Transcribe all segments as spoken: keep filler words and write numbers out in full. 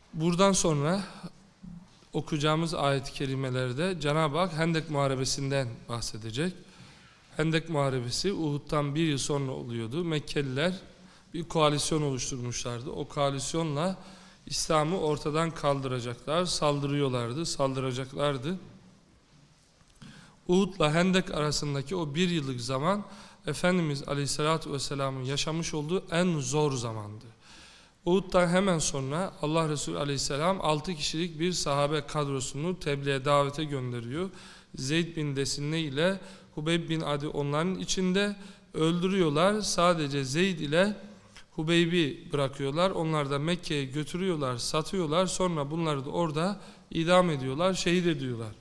Buradan sonra okuyacağımız ayet-i kerimelerde Cenab-ı Hak Hendek Muharebesi'nden bahsedecek. Hendek Muharebesi Uhud'dan bir yıl sonra oluyordu. Mekkeliler bir koalisyon oluşturmuşlardı. O koalisyonla İslam'ı ortadan kaldıracaklar, saldırıyorlardı, saldıracaklardı. Uhud'la Hendek arasındaki o bir yıllık zaman Efendimiz Aleyhisselatü Vesselam'ın yaşamış olduğu en zor zamandı. Uhud'dan hemen sonra Allah Resulü Aleyhisselam altı kişilik bir sahabe kadrosunu tebliğe, davete gönderiyor. Zeyd bin Desinne ile Hubeyb bin Adi onların içinde, öldürüyorlar. Sadece Zeyd ile Hubeyb'i bırakıyorlar. Onlar da Mekke'ye götürüyorlar, satıyorlar. Sonra bunları da orada idam ediyorlar, şehit ediyorlar.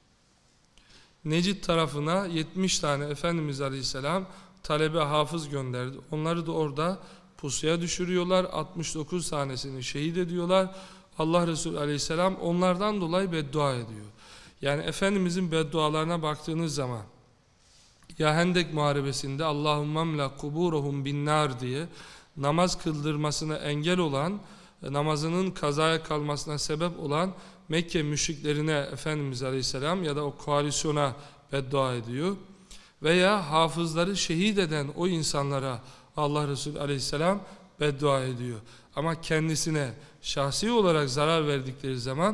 Necid tarafına yetmiş tane Efendimiz Aleyhisselam talebe hafız gönderdi. Onları da orada pusuya düşürüyorlar. altmış dokuz tanesini şehit ediyorlar. Allah Resulü Aleyhisselam onlardan dolayı beddua ediyor. Yani Efendimizin beddualarına baktığınız zaman ya Hendek Muharebesi'nde Allahümme mla kuburuhum bin nar diye namaz kıldırmasına engel olan, namazının kazaya kalmasına sebep olan Mekke müşriklerine Efendimiz Aleyhisselam ya da o koalisyona beddua ediyor. Veya hafızları şehit eden o insanlara Allah Resulü Aleyhisselam beddua ediyor. Ama kendisine şahsi olarak zarar verdikleri zaman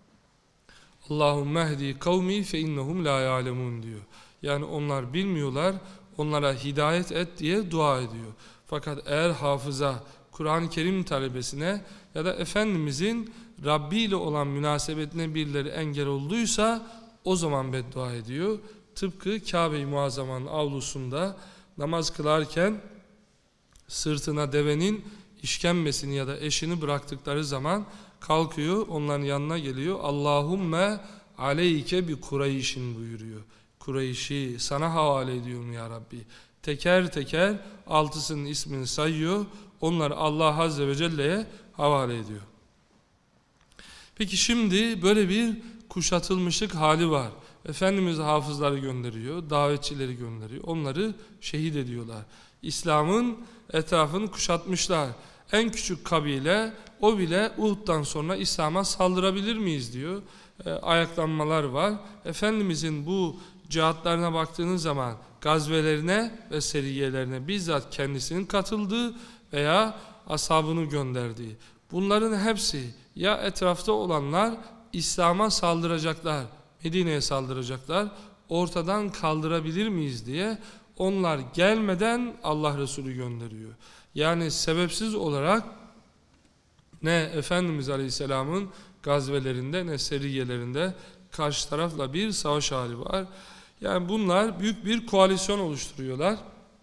Allahümme ehdi kavmi fe innehum la ya'lemun diyor. Yani onlar bilmiyorlar, onlara hidayet et diye dua ediyor. Fakat eğer hafıza, Kur'an-ı Kerim talebesine ya da Efendimizin Rabbi ile olan münasebetine birileri engel olduysa o zaman beddua ediyor. Tıpkı Kabe-i Muazzama'nın avlusunda namaz kılarken sırtına devenin işkembesini ya da eşini bıraktıkları zaman kalkıyor, onların yanına geliyor. Allahümme aleyke bi Kureyş'in buyuruyor. Kureyş'i sana havale ediyorum ya Rabbi. Teker teker altısının ismini sayıyor. Onları Allah Azze ve Celle'ye havale ediyor. Peki şimdi böyle bir kuşatılmışlık hali var. Efendimiz hafızları gönderiyor, davetçileri gönderiyor. Onları şehit ediyorlar. İslam'ın etrafını kuşatmışlar. En küçük kabile o bile Uhud'dan sonra İslam'a saldırabilir miyiz diyor. E, ayaklanmalar var. Efendimizin bu cihatlarına baktığınız zaman gazvelerine ve seriyelerine bizzat kendisinin katıldığı veya ashabını gönderdiği. Bunların hepsi ya etrafta olanlar İslam'a saldıracaklar, Medine'ye saldıracaklar, ortadan kaldırabilir miyiz diye onlar gelmeden Allah Resulü gönderiyor. Yani sebepsiz olarak ne Efendimiz Aleyhisselam'ın gazvelerinde ne seriyelerinde karşı tarafla bir savaş hali var. Yani bunlar büyük bir koalisyon oluşturuyorlar.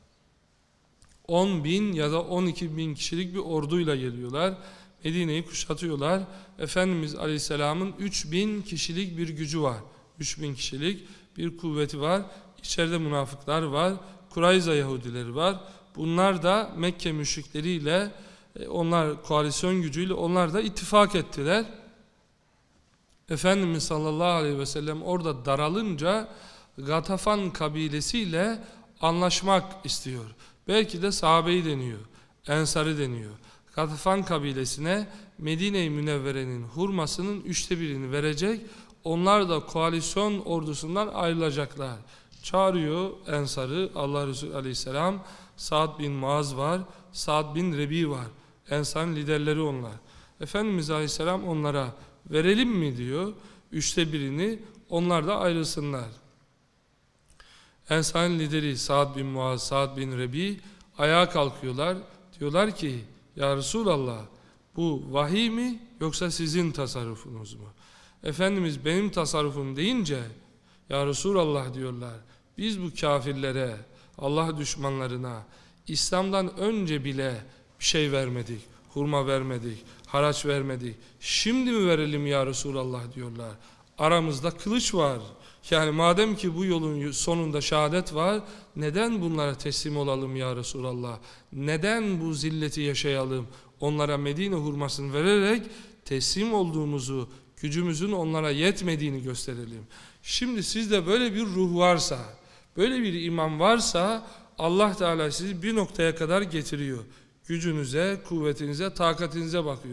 on bin ya da on iki bin kişilik bir orduyla geliyorlar. Medine'yi kuşatıyorlar. Efendimiz Aleyhisselam'ın üç bin kişilik bir gücü var. üç bin kişilik bir kuvveti var. İçeride münafıklar var. Kurayza Yahudileri var. Bunlar da Mekke müşrikleriyle, onlar koalisyon gücüyle onlar da ittifak ettiler. Efendimiz sallallahu aleyhi ve sellem orada daralınca Gatafan kabilesiyle anlaşmak istiyor. Belki de sahabeyi deniyor, Ensar'ı deniyor. Gatafan kabilesine Medine-i Münevvere'nin hurmasının üçte birini verecek. Onlar da koalisyon ordusundan ayrılacaklar. Çağırıyor Ensar'ı Allah Resulü Aleyhisselam. Sa'd bin Muaz var, Sa'd bin Rebi var. Ensar'ın liderleri onlar. Efendimiz Aleyhisselam onlara verelim mi diyor. Üçte birini, onlar da ayrılsınlar. Ensar'ın lideri Sa'd bin Muaz, Sa'd bin Rebi ayağa kalkıyorlar. Diyorlar ki ya Resulallah bu vahiy mi yoksa sizin tasarrufunuz mu? Efendimiz benim tasarrufum deyince ya Resulallah diyorlar. Biz bu kafirlere, Allah düşmanlarına İslam'dan önce bile bir şey vermedik. Hurma vermedik, haraç vermedik. Şimdi mi verelim ya Resulallah diyorlar. Aramızda kılıç var. Yani madem ki bu yolun sonunda şehadet var, neden bunlara teslim olalım ya Resulallah? Neden bu zilleti yaşayalım? Onlara Medine hurmasını vererek teslim olduğumuzu, gücümüzün onlara yetmediğini gösterelim. Şimdi sizde böyle bir ruh varsa, böyle bir iman varsa Allah Teala sizi bir noktaya kadar getiriyor. Gücünüze, kuvvetinize, takatinize bakıyor.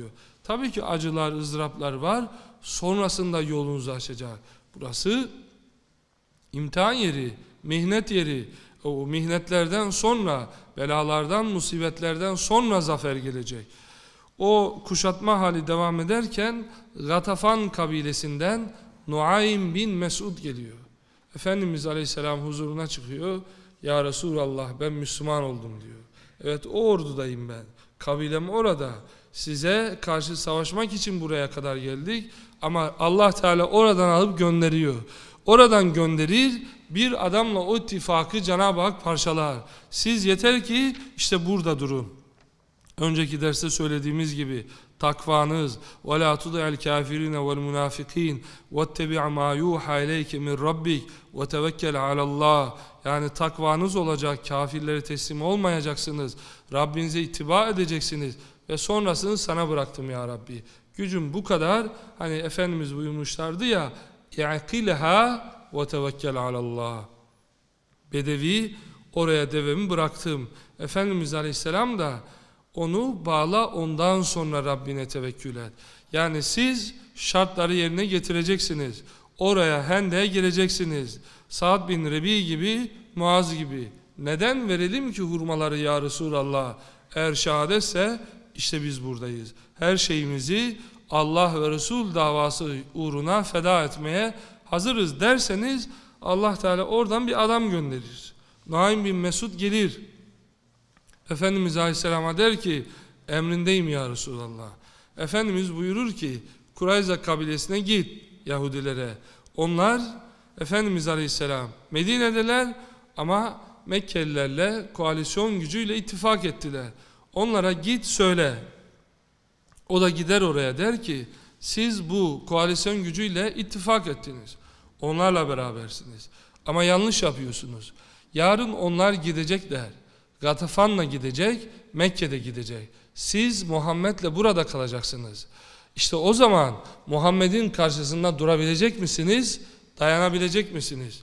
Tabii ki acılar, ızdıraplar var. Sonrasında yolunuzu açacak. Burası imtihan yeri, mihnet yeri. O mihnetlerden sonra, belalardan, musibetlerden sonra zafer gelecek. O kuşatma hali devam ederken Gatafan kabilesinden Nuaym bin Mesud geliyor. Efendimiz Aleyhisselam huzuruna çıkıyor. Ya Resulallah, ben Müslüman oldum diyor. Evet, o ordudayım ben. Kabilem orada. Size karşı savaşmak için buraya kadar geldik. Ama Allah Teala oradan alıp gönderiyor. Oradan gönderir, bir adamla o ittifakı Cenab-ı Hak parçalar. Siz yeter ki işte burada durun. Önceki derste söylediğimiz gibi takvanız وَلَا تُضِعَ الْكَافِرِينَ وَالْمُنَافِقِينَ وَاتَّبِعْ مَا يُوحَى اِلَيْكَ مِنْ رَبِّكَ وَتَوَكَّلْ عَلَى اللّٰهِ. Yani takvanız olacak, kafirlere teslim olmayacaksınız, Rabbinize ittiba edeceksiniz ve sonrasını sana bıraktım ya Rabbi. Gücüm bu kadar. Hani Efendimiz buyurmuşlardı ya, اِعْقِلْهَا وَتَوَكَّلْ عَلَى اللّٰهِ. Bedevi, oraya devemi bıraktım. Efendimiz Aleyhisselam da onu bağla, ondan sonra Rabbine tevekkül et. Yani siz şartları yerine getireceksiniz. Oraya, Hendek'e gireceksiniz. Sa'd bin Rebi gibi, Muaz gibi. Neden verelim ki hurmaları ya Resulallah? Eğer şehadetse işte biz buradayız. Her şeyimizi Allah ve Resul davası uğruna feda etmeye hazırız derseniz Allah Teala oradan bir adam gönderir. Nuaym bin Mesud gelir. Efendimiz Aleyhisselam'a der ki, emrindeyim ya Resulallah. Efendimiz buyurur ki, Kurayza kabilesine git Yahudilere. Onlar Efendimiz Aleyhisselam Medine'deler ama Mekkelilerle koalisyon gücüyle ittifak ettiler. Onlara git söyle. O da gider oraya, der ki, siz bu koalisyon gücüyle ittifak ettiniz. Onlarla berabersiniz. Ama yanlış yapıyorsunuz. Yarın onlar gidecekler. Gatafan'la gidecek, Mekke'de gidecek. Siz Muhammed'le burada kalacaksınız. İşte o zaman Muhammed'in karşısında durabilecek misiniz? Dayanabilecek misiniz?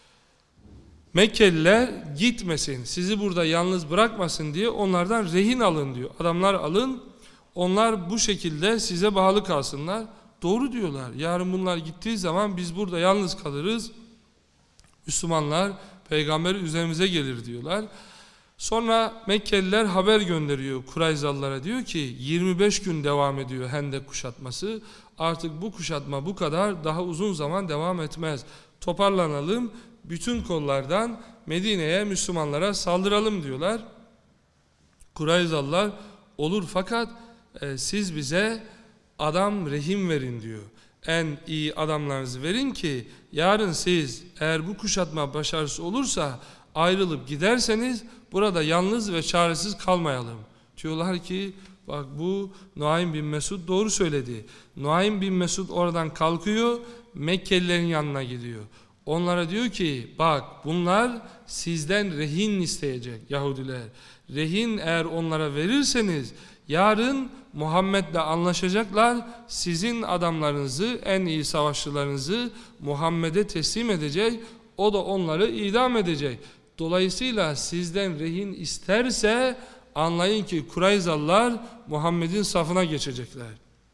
Mekkeliler gitmesin, sizi burada yalnız bırakmasın diye onlardan rehin alın diyor. Adamlar alın, onlar bu şekilde size bağlı kalsınlar. Doğru diyorlar. Yarın bunlar gittiği zaman biz burada yalnız kalırız. Müslümanlar, peygamber üzerimize gelir diyorlar. Sonra Mekkeliler haber gönderiyor Kurayzalılara, diyor ki yirmi beş gün devam ediyor Hendek kuşatması. Artık bu kuşatma bu kadar, daha uzun zaman devam etmez. Toparlanalım, bütün kollardan Medine'ye, Müslümanlara saldıralım diyorlar. Kurayzalılar olur fakat e, siz bize adam rehin verin diyor. En iyi adamlarınızı verin ki yarın siz eğer bu kuşatma başarısız olursa ayrılıp giderseniz burada yalnız ve çaresiz kalmayalım. Diyorlar ki bak bu Nuaym bin Mesud doğru söyledi. Nuaym bin Mesud oradan kalkıyor, Mekkelilerin yanına gidiyor. Onlara diyor ki bak bunlar sizden rehin isteyecek Yahudiler. Rehin eğer onlara verirseniz yarın Muhammed'le anlaşacaklar. Sizin adamlarınızı, en iyi savaşçılarınızı Muhammed'e teslim edecek. O da onları idam edecek. Dolayısıyla sizden rehin isterse anlayın ki Kurayzalılar Muhammed'in safına geçecekler.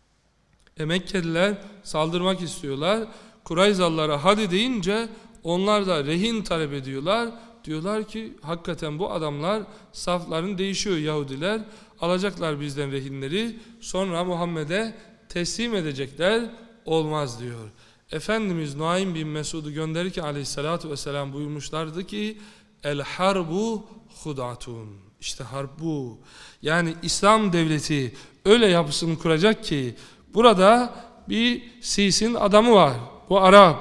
E Mekkeliler saldırmak istiyorlar. Kurayzalılara hadi deyince onlar da rehin talep ediyorlar. Diyorlar ki hakikaten bu adamlar safların değişiyor Yahudiler. Alacaklar bizden rehinleri, sonra Muhammed'e teslim edecekler. Olmaz diyor. Efendimiz Nuaym bin Mesud'u gönderirken aleyhissalatu vesselam buyurmuşlardı ki el harbu hudatun. İşte harp bu. Yani İslam devleti öyle yapısını kuracak ki burada bir Sisi'nin adamı var. Bu Arap.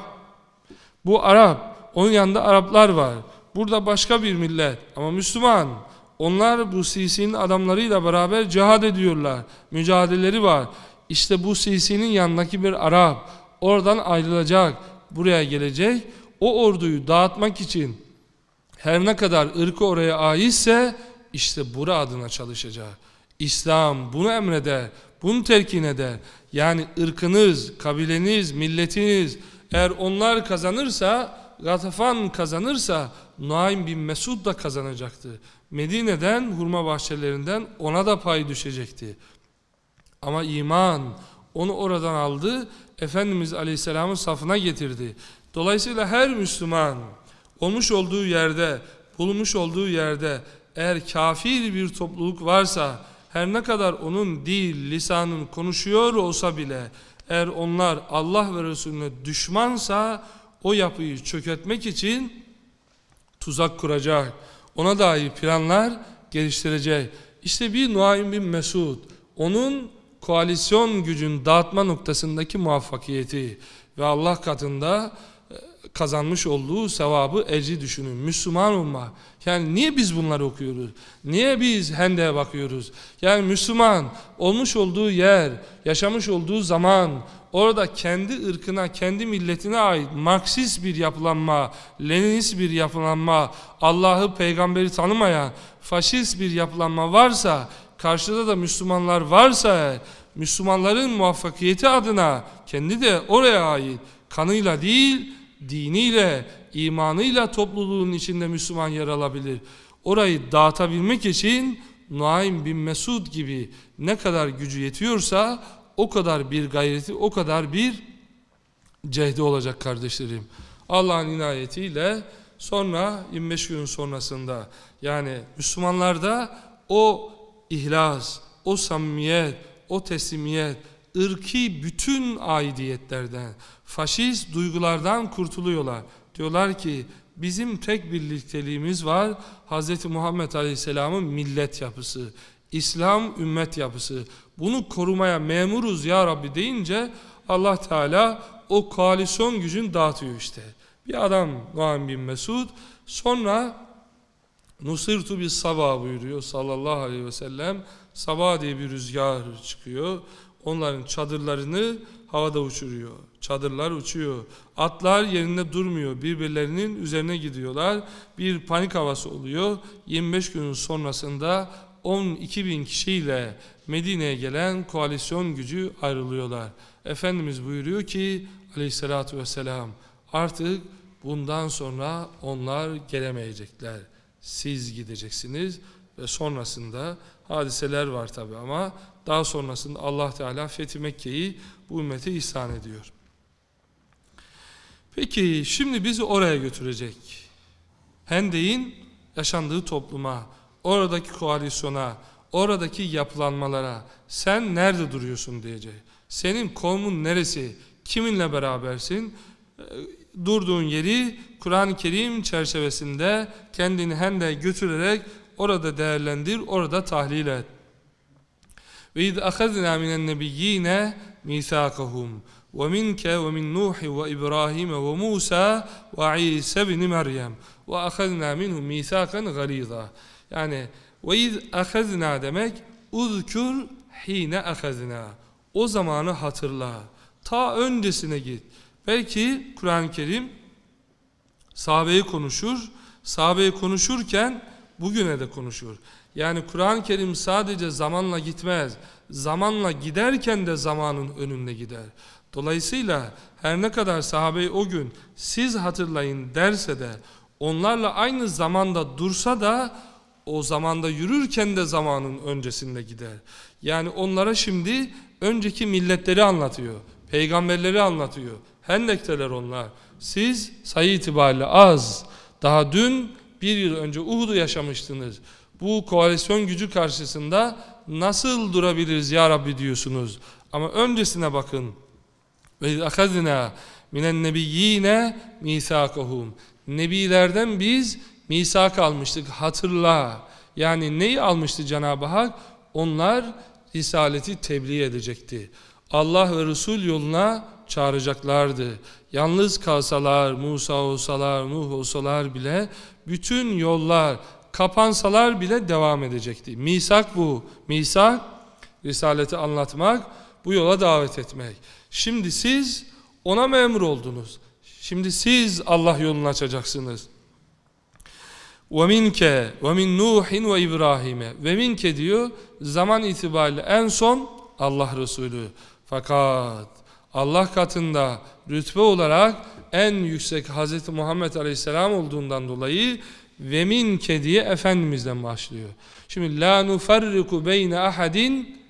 Bu Arap. Onun yanında Araplar var. Burada başka bir millet ama Müslüman. Onlar bu Sisi'nin adamlarıyla beraber cihad ediyorlar. Mücadeleleri var. İşte bu Sisi'nin yanındaki bir Arap. Oradan ayrılacak. Buraya gelecek. O orduyu dağıtmak için her ne kadar ırkı oraya aitse işte bura adına çalışacak. İslam bunu emreder. Bunu telkin eder. Yani ırkınız, kabileniz, milletiniz eğer onlar kazanırsa, Gatafan kazanırsa Nuaym bin Mesud da kazanacaktı. Medine'den, hurma bahçelerinden ona da pay düşecekti. Ama iman onu oradan aldı, Efendimiz Aleyhisselam'ın safına getirdi. Dolayısıyla her Müslüman olmuş olduğu yerde, bulunmuş olduğu yerde eğer kafir bir topluluk varsa, her ne kadar onun dil, lisanın konuşuyor olsa bile, eğer onlar Allah ve Resulüne düşmansa, o yapıyı çökertmek için tuzak kuracak, ona dair planlar geliştirecek. İşte bir Nuaym bin Mesud, onun koalisyon gücünü dağıtma noktasındaki muvaffakiyeti ve Allah katında kazanmış olduğu sevabı, ecri düşünün. Müslüman olma. Yani niye biz bunları okuyoruz? Niye biz Hendek'e bakıyoruz? Yani Müslüman olmuş olduğu yer, yaşamış olduğu zaman, orada kendi ırkına, kendi milletine ait Marksist bir yapılanma, Leninist bir yapılanma, Allah'ı, peygamberi tanımayan faşist bir yapılanma varsa, karşıda da Müslümanlar varsa, Müslümanların muvaffakiyeti adına kendi de oraya ait kanıyla değil, diniyle, imanıyla topluluğun içinde Müslüman yer alabilir. Orayı dağıtabilmek için Nuaym bin Mesud gibi ne kadar gücü yetiyorsa o kadar bir gayreti, o kadar bir cehdi olacak kardeşlerim. Allah'ın inayetiyle sonra yirmi beş gün sonrasında, yani Müslümanlarda o ihlas, o samimiyet, o teslimiyet, ırki bütün aidiyetlerden, faşist duygulardan kurtuluyorlar. Diyorlar ki bizim tek birlikteliğimiz var, Hz. Muhammed Aleyhisselam'ın millet yapısı, İslam ümmet yapısı. Bunu korumaya memuruz ya Rabbi deyince Allah Teala o koalisyon gücünü dağıtıyor işte. Bir adam Nuaym bin Mesud, sonra Nusirtu bis sabah buyuruyor sallallahu aleyhi ve sellem. Sabah diye bir rüzgar çıkıyor. Onların çadırlarını havada uçuruyor. Çadırlar uçuyor. Atlar yerinde durmuyor. Birbirlerinin üzerine gidiyorlar. Bir panik havası oluyor. yirmi beş günün sonrasında on iki bin kişiyle Medine'ye gelen koalisyon gücü ayrılıyorlar. Efendimiz buyuruyor ki aleyhissalatü vesselam, artık bundan sonra onlar gelemeyecekler. Siz gideceksiniz ve sonrasında hadiseler var tabi ama daha sonrasında Allah Teala Fethi Mekke'yi bu ümmete ihsan ediyor. Peki şimdi bizi oraya götürecek. Hendek'in yaşandığı topluma, oradaki koalisyona, oradaki yapılanmalara sen nerede duruyorsun diyecek. Senin konumun neresi? Kiminle berabersin? Durduğun yeri Kur'an-ı Kerim çerçevesinde kendini Hendek'e götürerek orada değerlendir, orada tahlil et. Ve iz akhazna minen nebiyyine misakahum ve minke ve min Nuh ve İbrahim ve Musa ve İsa ibn Meryem ve akhazna minhum misakan galiza. Yani ve iz akhazna demek uzkur hine akhazna. O zamanı hatırla. Ta öncesine git. Belki Kur'an-ı Kerim sahabeyi konuşur. Sahabeyi konuşurken bugüne de konuşur. Yani Kur'an-ı Kerim sadece zamanla gitmez. Zamanla giderken de zamanın önünde gider. Dolayısıyla her ne kadar sahabeyi o gün siz hatırlayın derse de, onlarla aynı zamanda dursa da o zamanda yürürken de zamanın öncesinde gider. Yani onlara şimdi önceki milletleri anlatıyor. Peygamberleri anlatıyor. Hendek'teler onlar. Siz sayı itibariyle az. Daha dün bir yıl önce Uhud'u yaşamıştınız. Bu koalisyon gücü karşısında nasıl durabiliriz ya Rabbi diyorsunuz. Ama öncesine bakın. Ve akazna minen nebiyyine misakahum. Nebilerden biz misak almıştık. Hatırla. Yani neyi almıştı Cenab-ı Hak? Onlar risaleti tebliğ edecekti. Allah ve Resul yoluna çağıracaklardı. Yalnız kalsalar, Musa olsalar, Nuh olsalar bile bütün yollar kapansalar bile devam edecekti. Misak bu. Misak, risaleti anlatmak, bu yola davet etmek. Şimdi siz ona memur oldunuz. Şimdi siz Allah yolunu açacaksınız. وَمِنْكَ وَمِنْ نُوحٍ وَإِبْرَاهِمَ Ve minke diyor, zaman itibariyle en son Allah Resulü. Fakat Allah katında rütbe olarak en yüksek Hz. Muhammed Aleyhisselam olduğundan dolayı ve minke diye Efendimiz'den başlıyor. Şimdi la nufarriku beyne ahadin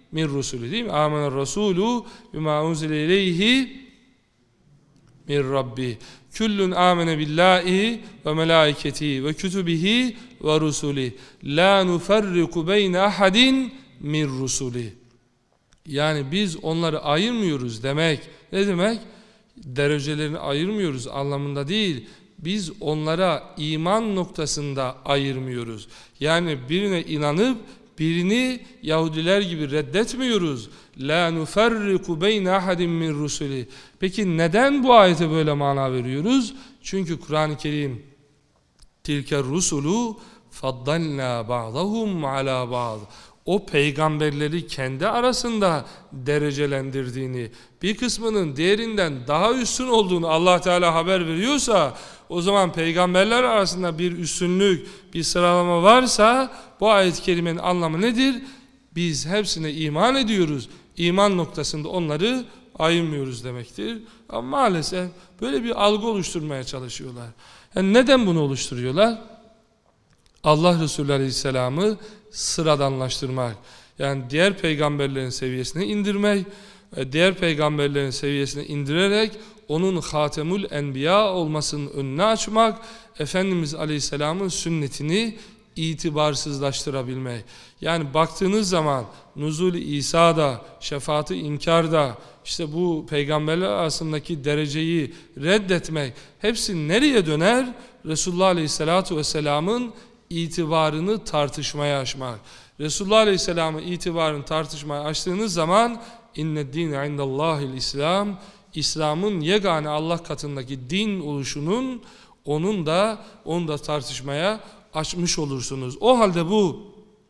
min rusulü, değil mi? Amener rasulu bima unzile ileyhi min rabbi. Küllün amene billahi ve melaiketihi ve kütübihi ve rusuli. La nuferriku beyne ahadin min rusuli. Yani biz onları ayırmıyoruz demek. Ne demek? Derecelerini ayırmıyoruz anlamında değil. Biz onlara iman noktasında ayırmıyoruz. Yani birine inanıp birini Yahudiler gibi reddetmiyoruz. La nuferriku beyne ahadin min rusuli. Peki neden bu ayete böyle mana veriyoruz? Çünkü Kur'an-ı Kerim tilker rusulu faddalna ba'dahum ala ba'd. O peygamberleri kendi arasında derecelendirdiğini, bir kısmının diğerinden daha üstün olduğunu Allah Teala haber veriyorsa, o zaman peygamberler arasında bir üstünlük, bir sıralama varsa bu ayet-i kerimenin anlamı nedir? Biz hepsine iman ediyoruz. İman noktasında onları ayırmıyoruz demektir. Ama maalesef böyle bir algı oluşturmaya çalışıyorlar. Yani neden bunu oluşturuyorlar? Allah Resulü Aleyhisselam'ı sıradanlaştırmak, yani diğer peygamberlerin seviyesine indirmek, diğer peygamberlerin seviyesine indirerek onun Hatemül Enbiya olmasının önünü açmak, Efendimiz Aleyhisselam'ın sünnetini itibarsızlaştırabilmek. Yani baktığınız zaman Nuzul-i İsa'da, şefaat-i inkarda, işte bu peygamberler arasındaki dereceyi reddetmek, hepsi nereye döner? Resulullah Aleyhisselatü Vesselam'ın itibarını tartışmaya açmak. Resulullah Aleyhisselam'ın itibarını tartışmaya açtığınız zaman inne dîne indallâhil İslam, İslam'ın yegane Allah katındaki din oluşunun onun da onu da tartışmaya açmış olursunuz. O halde bu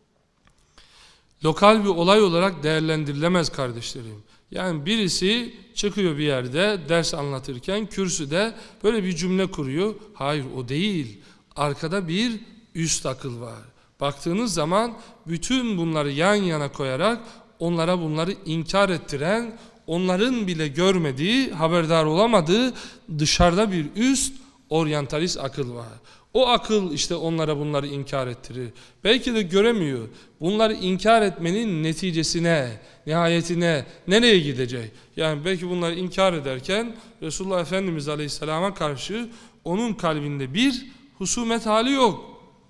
lokal bir olay olarak değerlendirilemez kardeşlerim. Yani birisi çıkıyor bir yerde ders anlatırken kürsüde böyle bir cümle kuruyor. Hayır, o değil. Arkada bir üst akıl var. Baktığınız zaman bütün bunları yan yana koyarak onlara bunları inkar ettiren, onların bile görmediği, haberdar olamadığı dışarıda bir üst oryantalist akıl var. O akıl işte onlara bunları inkar ettirir. Belki de göremiyor. Bunları inkar etmenin neticesine, nihayetine, nereye gidecek? Yani belki bunları inkar ederken Resulullah Efendimiz Aleyhisselam'a karşı onun kalbinde bir husumet hali yok.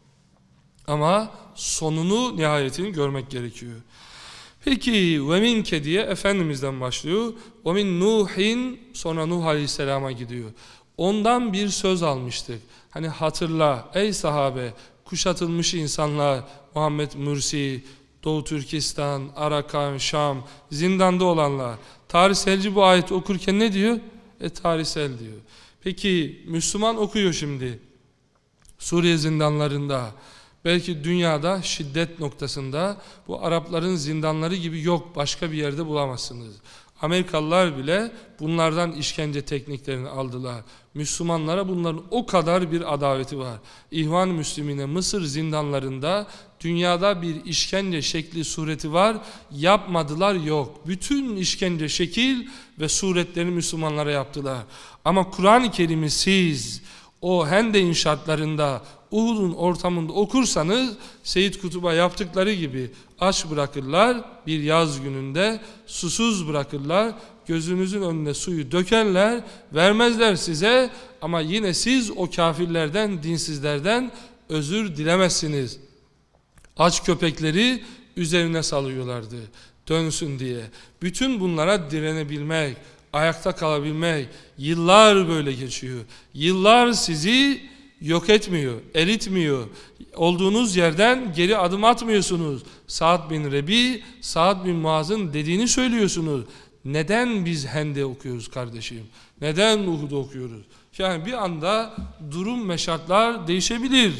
Ama sonunu, nihayetini görmek gerekiyor. Peki ve minke diye Efendimiz'den başlıyor. Ve min Nuhin, sonra Nuh Aleyhisselam'a gidiyor. Ondan bir söz almıştık. Hani hatırla ey sahabe, kuşatılmış insanlar, Muhammed Mürsi, Doğu Türkistan, Arakan, Şam, zindanda olanlar. Tarihselci bu ayet okurken ne diyor? E tarihsel diyor. Peki Müslüman okuyor şimdi. Suriye zindanlarında, belki dünyada şiddet noktasında bu Arapların zindanları gibi yok, başka bir yerde bulamazsınız. Amerikalılar bile bunlardan işkence tekniklerini aldılar. Müslümanlara bunların o kadar bir adaveti var. İhvan-ı Müslümine Mısır zindanlarında dünyada bir işkence şekli sureti var. Yapmadılar, yok. Bütün işkence şekil ve suretlerini Müslümanlara yaptılar. Ama Kur'an-ı Kerim'i siz o Hendeyn şartlarında, Uhud'un ortamında okursanız Seyyid Kutub'a yaptıkları gibi aç bırakırlar, bir yaz gününde susuz bırakırlar, gözünüzün önüne suyu dökerler, vermezler size ama yine siz o kafirlerden, dinsizlerden özür dilemezsiniz. Aç köpekleri üzerine salıyorlardı dönsün diye. Bütün bunlara direnebilmek, ayakta kalabilmek yıllar böyle geçiyor. Yıllar sizi yok etmiyor, eritmiyor. Olduğunuz yerden geri adım atmıyorsunuz. Sa'd bin Rebi, Sa'd bin Muaz'ın dediğini söylüyorsunuz. Neden biz Hende okuyoruz kardeşim? Neden Uhud'u okuyoruz? Yani bir anda durum ve şartlar değişebilir.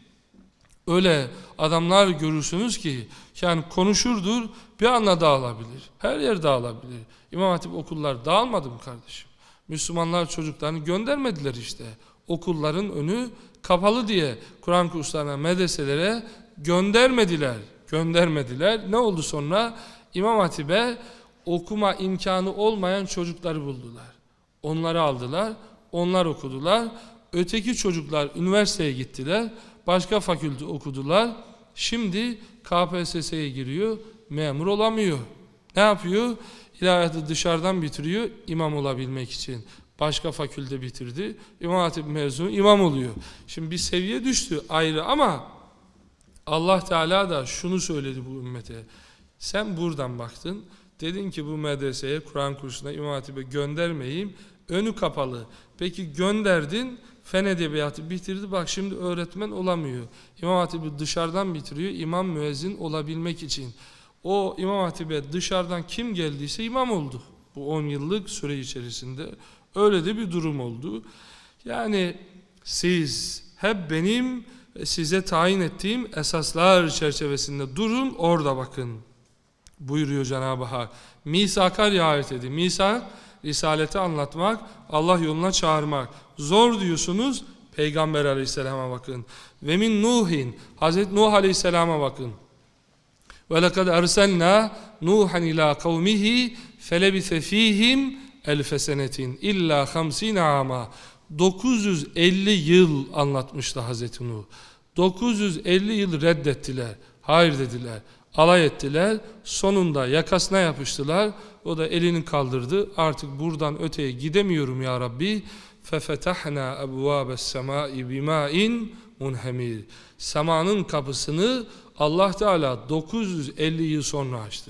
Öyle adamlar görürsünüz ki yani konuşurdur, bir anda dağılabilir. Her yer dağılabilir. İmam Hatip okullar dağılmadı mı kardeşim? Müslümanlar çocuklarını göndermediler işte. Okulların önü kapalı diye Kur'an kurslarına, medreselere göndermediler. Göndermediler. Ne oldu sonra? İmam Hatip'e okuma imkanı olmayan çocukları buldular. Onları aldılar. Onlar okudular. Öteki çocuklar üniversiteye gittiler. Başka fakülte okudular. Şimdi K P S S'ye giriyor. Memur olamıyor. Ne yapıyor? İlahiyatı dışarıdan bitiriyor imam olabilmek için. Başka fakülte bitirdi. İmam Hatip mezunu imam oluyor. Şimdi bir seviye düştü ayrı ama Allah Teala da şunu söyledi bu ümmete. Sen buradan baktın. Dedin ki bu medreseye, Kur'an kursuna, İmam Hatip'e göndermeyeyim. Önü kapalı. Peki gönderdin. Fen edebiyatı bitirdi. Bak şimdi öğretmen olamıyor. İmam Hatip'i dışarıdan bitiriyor. İmam müezzin olabilmek için. O İmam Hatip'e dışarıdan kim geldiyse imam oldu. Bu on yıllık süre içerisinde. Öyle de bir durum oldu. Yani siz hep benim size tayin ettiğim esaslar çerçevesinde durun, orada bakın. Buyuruyor Cenab-ı Hak. Misaka riayet edin. Misak, risaleti anlatmak, Allah yoluna çağırmak. Zor diyorsunuz, Peygamber aleyhisselama bakın. Ve min Nuhin, Hazreti Nuh aleyhisselama bakın. Ve lekad erselna Nuhan ila kavmihi felebise fihim elfe senetin illa hamsine ama. dokuz yüz elli yıl anlatmıştı Hazreti Nuh. dokuz yüz elli yıl reddettiler. Hayır dediler. Alay ettiler. Sonunda yakasına yapıştılar. O da elini kaldırdı. Artık buradan öteye gidemiyorum ya Rabbi. فَفَتَحْنَا أَبْوَابَ السَّمَاءِ بِمَاءٍ مُنْهَمِيرٍ. Semanın kapısını Allah Teala dokuz yüz elli yıl sonra açtı.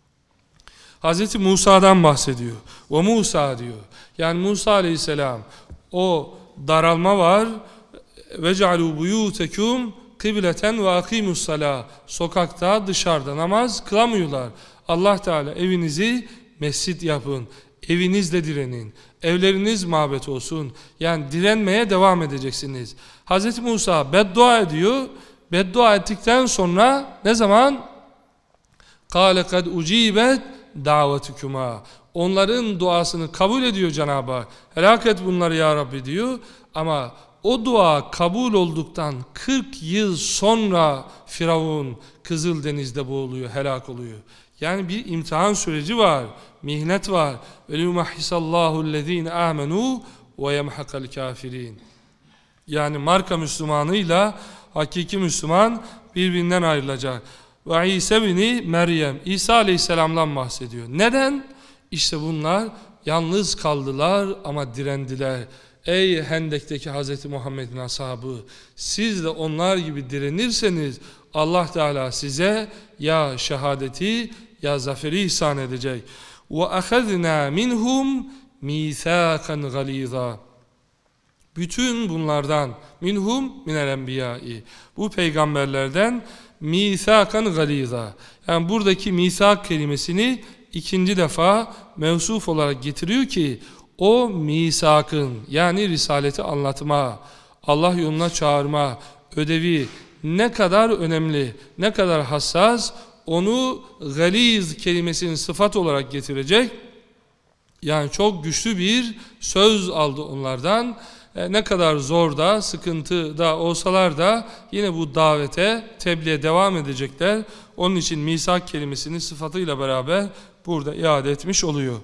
Hazreti Musa'dan bahsediyor. O Musa diyor. Yani Musa aleyhisselam, o daralma var. وَجَعَلُوا بُيُوتَكُمْ kıbleten ve akimus sala. Sokakta, dışarıda namaz kılamıyorlar. Allah Teala evinizi mescit yapın. Evinizle direnin. Evleriniz mabet olsun. Yani direnmeye devam edeceksiniz. Hazreti Musa beddua ediyor. Beddua ettikten sonra ne zaman? قَالَ قَدْ اُجِيبَتْ دَعْوَتُكُمَا. Onların duasını kabul ediyor Cenab-ı Hak. Helak et bunları ya Rabbi diyor. Ama o dua kabul olduktan kırk yıl sonra Firavun Kızıldeniz'de boğuluyor, helak oluyor. Yani bir imtihan süreci var, mihnet var. وَلِيُمَحِّسَ اللّٰهُ الَّذ۪ينَ آمَنُوا وَيَمْحَقَ الْكَافِر۪ينَ. Yani marka Müslümanıyla hakiki Müslüman birbirinden ayrılacak. Ve İsa bini Meryem, İsa Aleyhisselam'dan bahsediyor. Neden? İşte bunlar yalnız kaldılar ama direndiler. Ey Hendek'teki Hz. Muhammed'in ashabı, siz de onlar gibi direnirseniz Allah Teala size ya şehadeti ya zaferi ihsan edecek. وَأَخَذْنَا مِنْهُمْ مِيثَاقًا غَلِيظًا. Bütün bunlardan minhum minel enbiyai, bu peygamberlerden misakan galiza. Yani buradaki misak kelimesini ikinci defa mevsuf olarak getiriyor ki o misakın, yani risaleti anlatma, Allah yoluna çağırma ödevi ne kadar önemli, ne kadar hassas, onu galiz kelimesinin sıfat olarak getirecek. Yani çok güçlü bir söz aldı onlardan. E, ne kadar zor da, sıkıntı da olsalar da yine bu davete, tebliğe devam edecekler. Onun için misak kelimesini sıfatıyla beraber burada iade etmiş oluyor.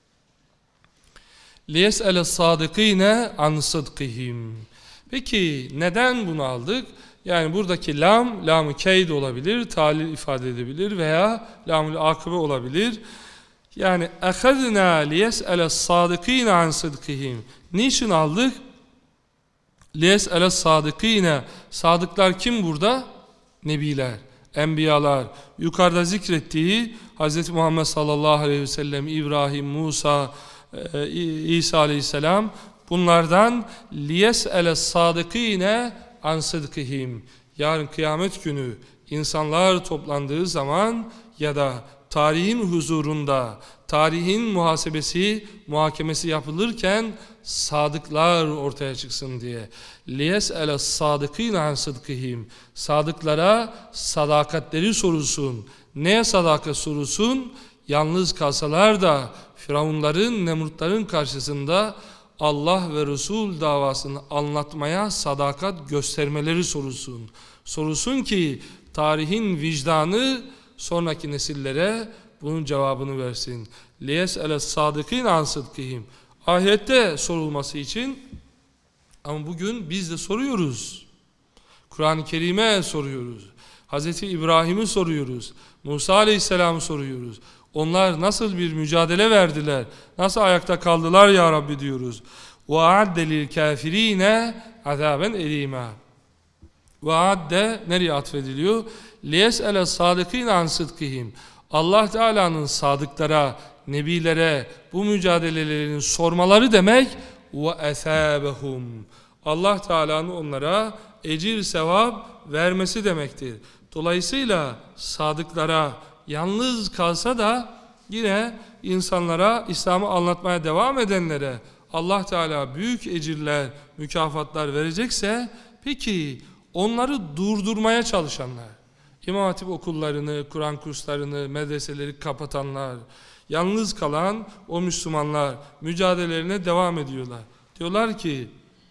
لِيَسْأَلَ الصَّادِقِينَ عَنْ صِدْقِهِمْ. Peki neden bunu aldık? Yani buradaki lam, lam-ı keyd olabilir, talil ifade edebilir veya lam-ül akıbe olabilir. Yani اَخَذْنَا لِيَسْأَلَ الصَّادِقِينَ عَنْ صِدْقِهِمْ. Niçin aldık? لِيَسْأَلَ الصَّادِقِينَ. Sadıklar kim burada? Nebiler, enbiyalar. Yukarıda zikrettiği Hz. Muhammed sallallahu aleyhi ve sellem, İbrahim, Musa, İsa aleyhisselam, bunlardan لِيَسْأَلَ الصَّادِقِينَ عَنْ صِدْقِهِمْ. Yarın kıyamet günü insanlar toplandığı zaman ya da tarihin huzurunda, tarihin muhasebesi, muhakemesi yapılırken sadıklar ortaya çıksın diye. لِيَسْأَلَ الصَّادِقِينَ عَنْ صِدْقِهِمْ. Sadıklara sadakatleri sorulsun. Neye sadakat sorulsun? Yalnız kalsalar da Firavunların, Nemrutların karşısında Allah ve Resul davasını anlatmaya sadakat göstermeleri sorulsun. Sorulsun ki tarihin vicdanı sonraki nesillere bunun cevabını versin. لِيَسْأَلَ الصَّادِقِينَ عَنْ صِدْقِهِمْ. Ahirette sorulması için, ama bugün biz de soruyoruz. Kur'an-ı Kerim'e soruyoruz. Hz. İbrahim'i soruyoruz. Musa Aleyhisselam'ı soruyoruz. Onlar nasıl bir mücadele verdiler, nasıl ayakta kaldılar ya Rabbi diyoruz. وَاَعَدَّ لِلْكَافِر۪ينَ عَذَابًا اَل۪يمًا. Vaadde nereye atfediliyor? لِيَسْأَلَ الصَّادِق۪ينَ عَنْ صِدْقِهِمْ. Allah Teala'nın sadıklara, nebilere bu mücadelelerini sormaları demek. وَاَثَابَهُمْ. Allah Teala'nın onlara ecir, sevap vermesi demektir. Dolayısıyla sadıklara yalnız kalsa da yine insanlara, İslam'ı anlatmaya devam edenlere Allah Teala büyük ecirler, mükafatlar verecekse, peki onları durdurmaya çalışanlar, İmam Hatip okullarını, Kur'an kurslarını, medreseleri kapatanlar, yalnız kalan o Müslümanlar mücadelelerine devam ediyorlar. Diyorlar ki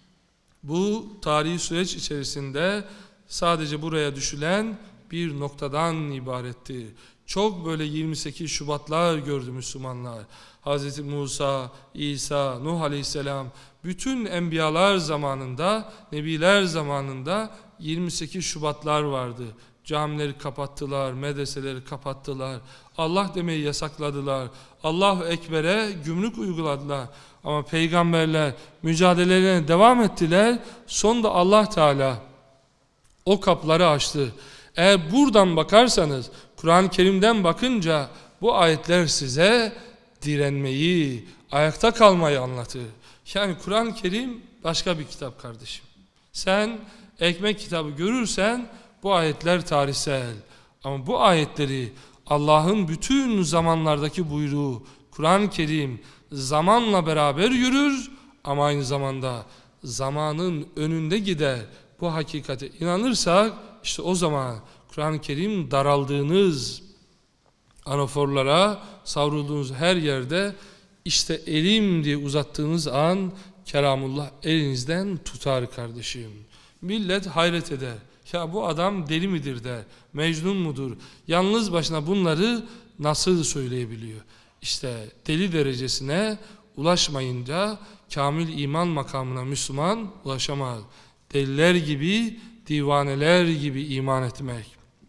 bu tarihi süreç içerisinde sadece buraya düşülen bir noktadan ibarettir. Çok böyle yirmi sekiz Şubatlar gördü Müslümanlar. Hazreti Musa, İsa, Nuh Aleyhisselam, bütün enbiyalar zamanında, nebiler zamanında yirmi sekiz Şubatlar vardı. Camileri kapattılar, medreseleri kapattılar. Allah demeyi yasakladılar. Allahu Ekber'e gümrük uyguladılar. Ama peygamberler mücadelelerine devam ettiler. Sonunda Allah Teala o kapıları açtı. Eğer buradan bakarsanız, Kur'an-ı Kerim'den bakınca bu ayetler size direnmeyi, ayakta kalmayı anlatır. Yani Kur'an-ı Kerim başka bir kitap kardeşim. Sen ekmek kitabı görürsen bu ayetler tarihsel. Ama bu ayetleri Allah'ın bütün zamanlardaki buyruğu, Kur'an-ı Kerim zamanla beraber yürür ama aynı zamanda zamanın önünde gider. Bu hakikate inanırsak işte o zaman Kur'an-ı Kerim daraldığınız anaforlara, savrulduğunuz her yerde işte elim diye uzattığınız an kelamullah elinizden tutar kardeşim. Millet hayret eder. Ya bu adam deli midir der, mecnun mudur? Yalnız başına bunları nasıl söyleyebiliyor? İşte deli derecesine ulaşmayınca kamil iman makamına Müslüman ulaşamaz. Deliler gibi, divaneler gibi iman etmek.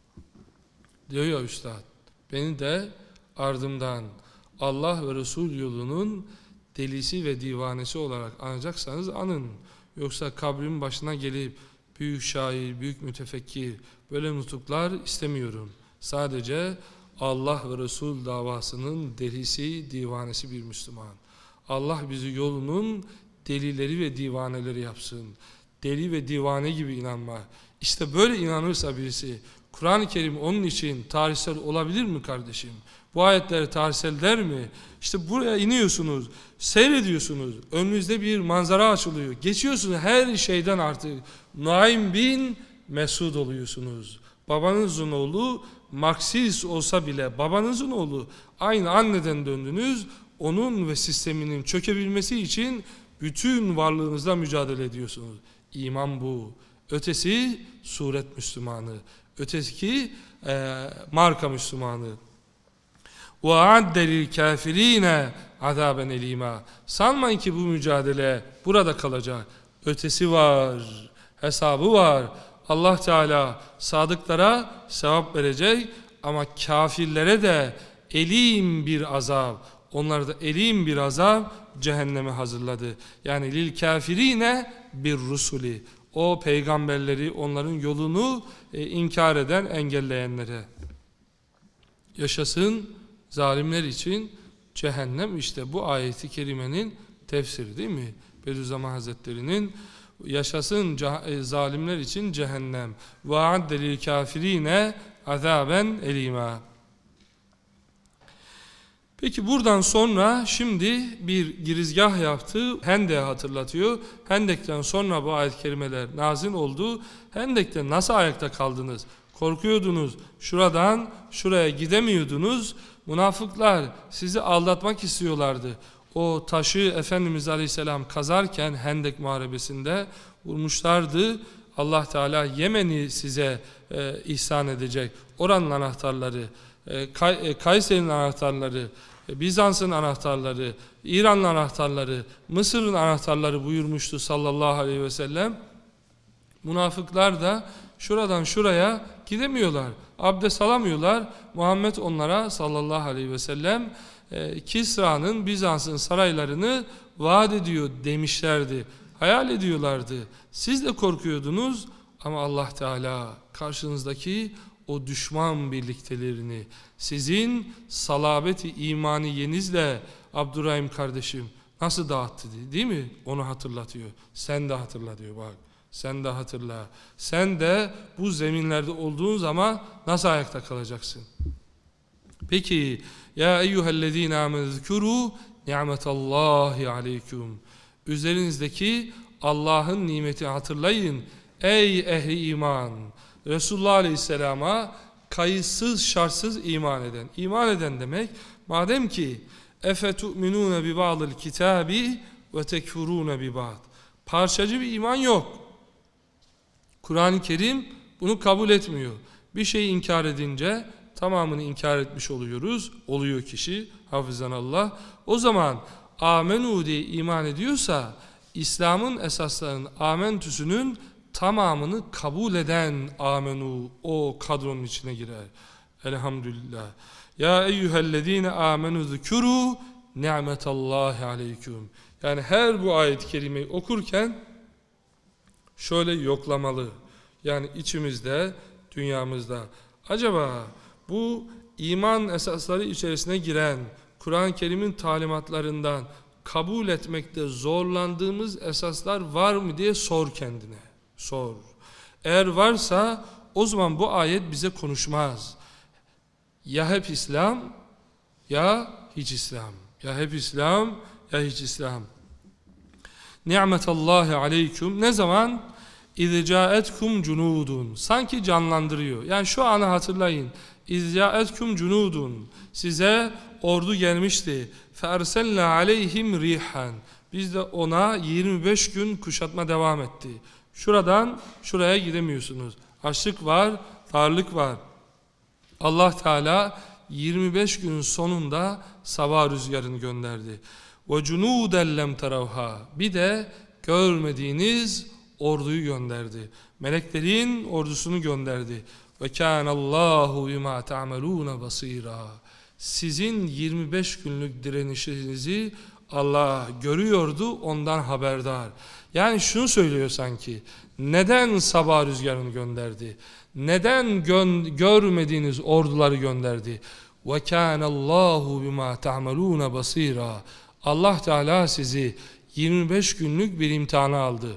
Diyor ya Üstad, beni de ardımdan Allah ve Resul yolunun delisi ve divanesi olarak anacaksanız anın. Yoksa kabrin başına gelip büyük şair, büyük mütefekkir böyle nutuklar istemiyorum. Sadece Allah ve Resul davasının delisi, divanesi bir Müslüman. Allah bizi yolunun delileri ve divaneleri yapsın. Deli ve divane gibi inanma. İşte böyle inanırsa birisi, Kur'an-ı Kerim onun için tarihsel olabilir mi kardeşim? Bu ayetler tarihsel der mi? İşte buraya iniyorsunuz, seyrediyorsunuz, önünüzde bir manzara açılıyor. Geçiyorsunuz her şeyden artık Nuaym bin Mesud oluyorsunuz. Babanızın oğlu Marksist olsa bile babanızın oğlu, aynı anneden döndünüz, onun ve sisteminin çökebilmesi için bütün varlığınızla mücadele ediyorsunuz. İman bu. Ötesi suret Müslümanı. Öteki e, marka Müslümanı. وَاَعَدَّ لِلْكَافِر۪ينَ عَذَابًا اَل۪يمًا. Sanmayın ki bu mücadele burada kalacak. Ötesi var, hesabı var. Allah Teala sadıklara sevap verecek ama kafirlere de elim bir azap, onlara da elim bir azap cehenneme hazırladı. Yani lil kafirine bir rusuli, o peygamberleri, onların yolunu e, inkar eden, engelleyenlere. Yaşasın zalimler için cehennem. İşte bu ayeti kerimenin tefsiri değil mi? Bediüzzaman Hazretleri'nin yaşasın zalimler için cehennem. وَاَعَدَّ لِلْكَافِر۪ينَ عَذَابًا اَل۪يمًا. Peki buradan sonra şimdi bir girizgah yaptı. Hendek'i hatırlatıyor. Hendek'ten sonra bu ayet-i kerimeler nazil oldu. Hendek'te nasıl ayakta kaldınız? Korkuyordunuz. Şuradan şuraya gidemiyordunuz. Münafıklar sizi aldatmak istiyorlardı. O taşı Efendimiz Aleyhisselam kazarken Hendek Muharebesi'nde vurmuşlardı. Allah Teala Yemen'i size e, ihsan edecek. Oranın anahtarları, e, Kay, e, Kayseri'nin anahtarları, e, Bizans'ın anahtarları, İran'ın anahtarları, Mısır'ın anahtarları buyurmuştu sallallahu aleyhi ve sellem. Münafıklar da şuradan şuraya gidemiyorlar. Abdest alamıyorlar. Muhammed onlara sallallahu aleyhi ve sellem e, Kisra'nın, Bizans'ın saraylarını vaat ediyor demişlerdi. Hayal ediyorlardı. Siz de korkuyordunuz ama Allah Teala karşınızdaki o düşman birliktelerini sizin salabeti imaniyenizle Abdurrahim kardeşim nasıl dağıttı değil mi? Onu hatırlatıyor. Sen de hatırla diyor bak. Sen de hatırla. Sen de bu zeminlerde olduğun zaman nasıl ayakta kalacaksın? Peki ya eyyühellezine amenezkuru ni'metallahi aleyküm. Üzerinizdeki Allah'ın nimeti hatırlayın. Ey ehli iman. Resulullah Aleyhisselam'a kayıtsız şartsız iman eden. İman eden demek madem ki efetu'minûne bi ba'dil kitabi ve tekfurûne bi ba'd. Parçacı bir iman yok. Kur'an-ı Kerim bunu kabul etmiyor. Bir şeyi inkar edince tamamını inkar etmiş oluyoruz. Oluyor kişi hafizanallah. O zaman amenu diye iman ediyorsa İslam'ın esaslarının amentüsünün tamamını kabul eden amenu o kadronun içine girer. Elhamdülillah. Ya eyyühellezine amenu zükürü ni'metallahi aleyküm. Yani her bu ayet-i kerimeyi okurken şöyle yoklamalı. Yani içimizde, dünyamızda. Acaba bu iman esasları içerisine giren Kur'an-ı Kerim'in talimatlarından kabul etmekte zorlandığımız esaslar var mı diye sor kendine. Sor. Eğer varsa o zaman bu ayet bize konuşmaz. Ya hep İslam ya hiç İslam. Ya hep İslam ya hiç İslam. Ni'metallahi aleyküm. Ne zaman? İz câetkum cunudun. Sanki canlandırıyor. Yani şu anı hatırlayın. İz câetkum cunudun. Size ordu gelmişti. Fe'erselnâ aleyhim rihan. Biz de ona yirmi beş gün kuşatma devam etti. Şuradan şuraya gidemiyorsunuz. Açlık var, darlık var. Allah Teala yirmi beş günün sonunda sabah rüzgarını gönderdi. وَجُنُودًا لَمْ تَرَوْهَا. Bir de görmediğiniz orduyu gönderdi. Meleklerin ordusunu gönderdi. وَكَانَ اللّٰهُ بِمَا تَعْمَلُونَ بَصِيرًا. Sizin yirmi beş günlük direnişinizi Allah görüyordu, ondan haberdar. Yani şunu söylüyor sanki. Neden sabah rüzgarını gönderdi? Neden gö görmediğiniz orduları gönderdi? وَكَانَ اللّٰهُ بِمَا تَعْمَلُونَ بَصِيرًا. Allah Teala sizi yirmi beş günlük bir imtihana aldı.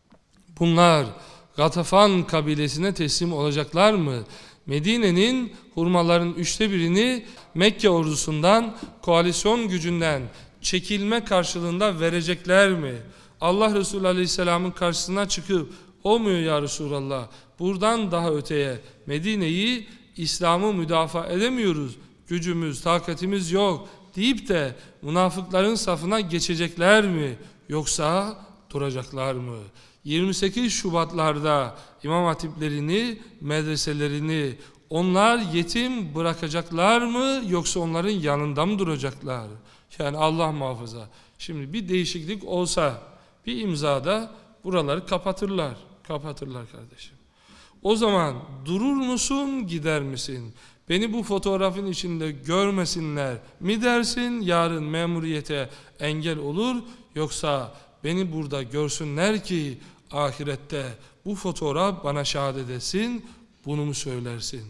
Bunlar Gatafan kabilesine teslim olacaklar mı? Medine'nin hurmaların üçte birini Mekke ordusundan, koalisyon gücünden çekilme karşılığında verecekler mi? Allah Resulü Aleyhisselam'ın karşısına çıkıp olmuyor ya Resulallah, buradan daha öteye Medine'yi, İslam'ı müdafaa edemiyoruz, gücümüz, takatimiz yok deyip de münafıkların safına geçecekler mi? Yoksa duracaklar mı? yirmi sekiz Şubatlarda İmam Hatiplerini, medreselerini onlar yetim bırakacaklar mı? Yoksa onların yanında mı duracaklar? Yani Allah muhafaza. Şimdi bir değişiklik olsa, bir imzada buraları kapatırlar. Kapatırlar kardeşim. O zaman durur musun, gider misin? Beni bu fotoğrafın içinde görmesinler mi dersin? Yarın memuriyete engel olur. Yoksa beni burada görsünler ki ahirette bu fotoğraf bana şehadet etsin. Bunu mu söylersin?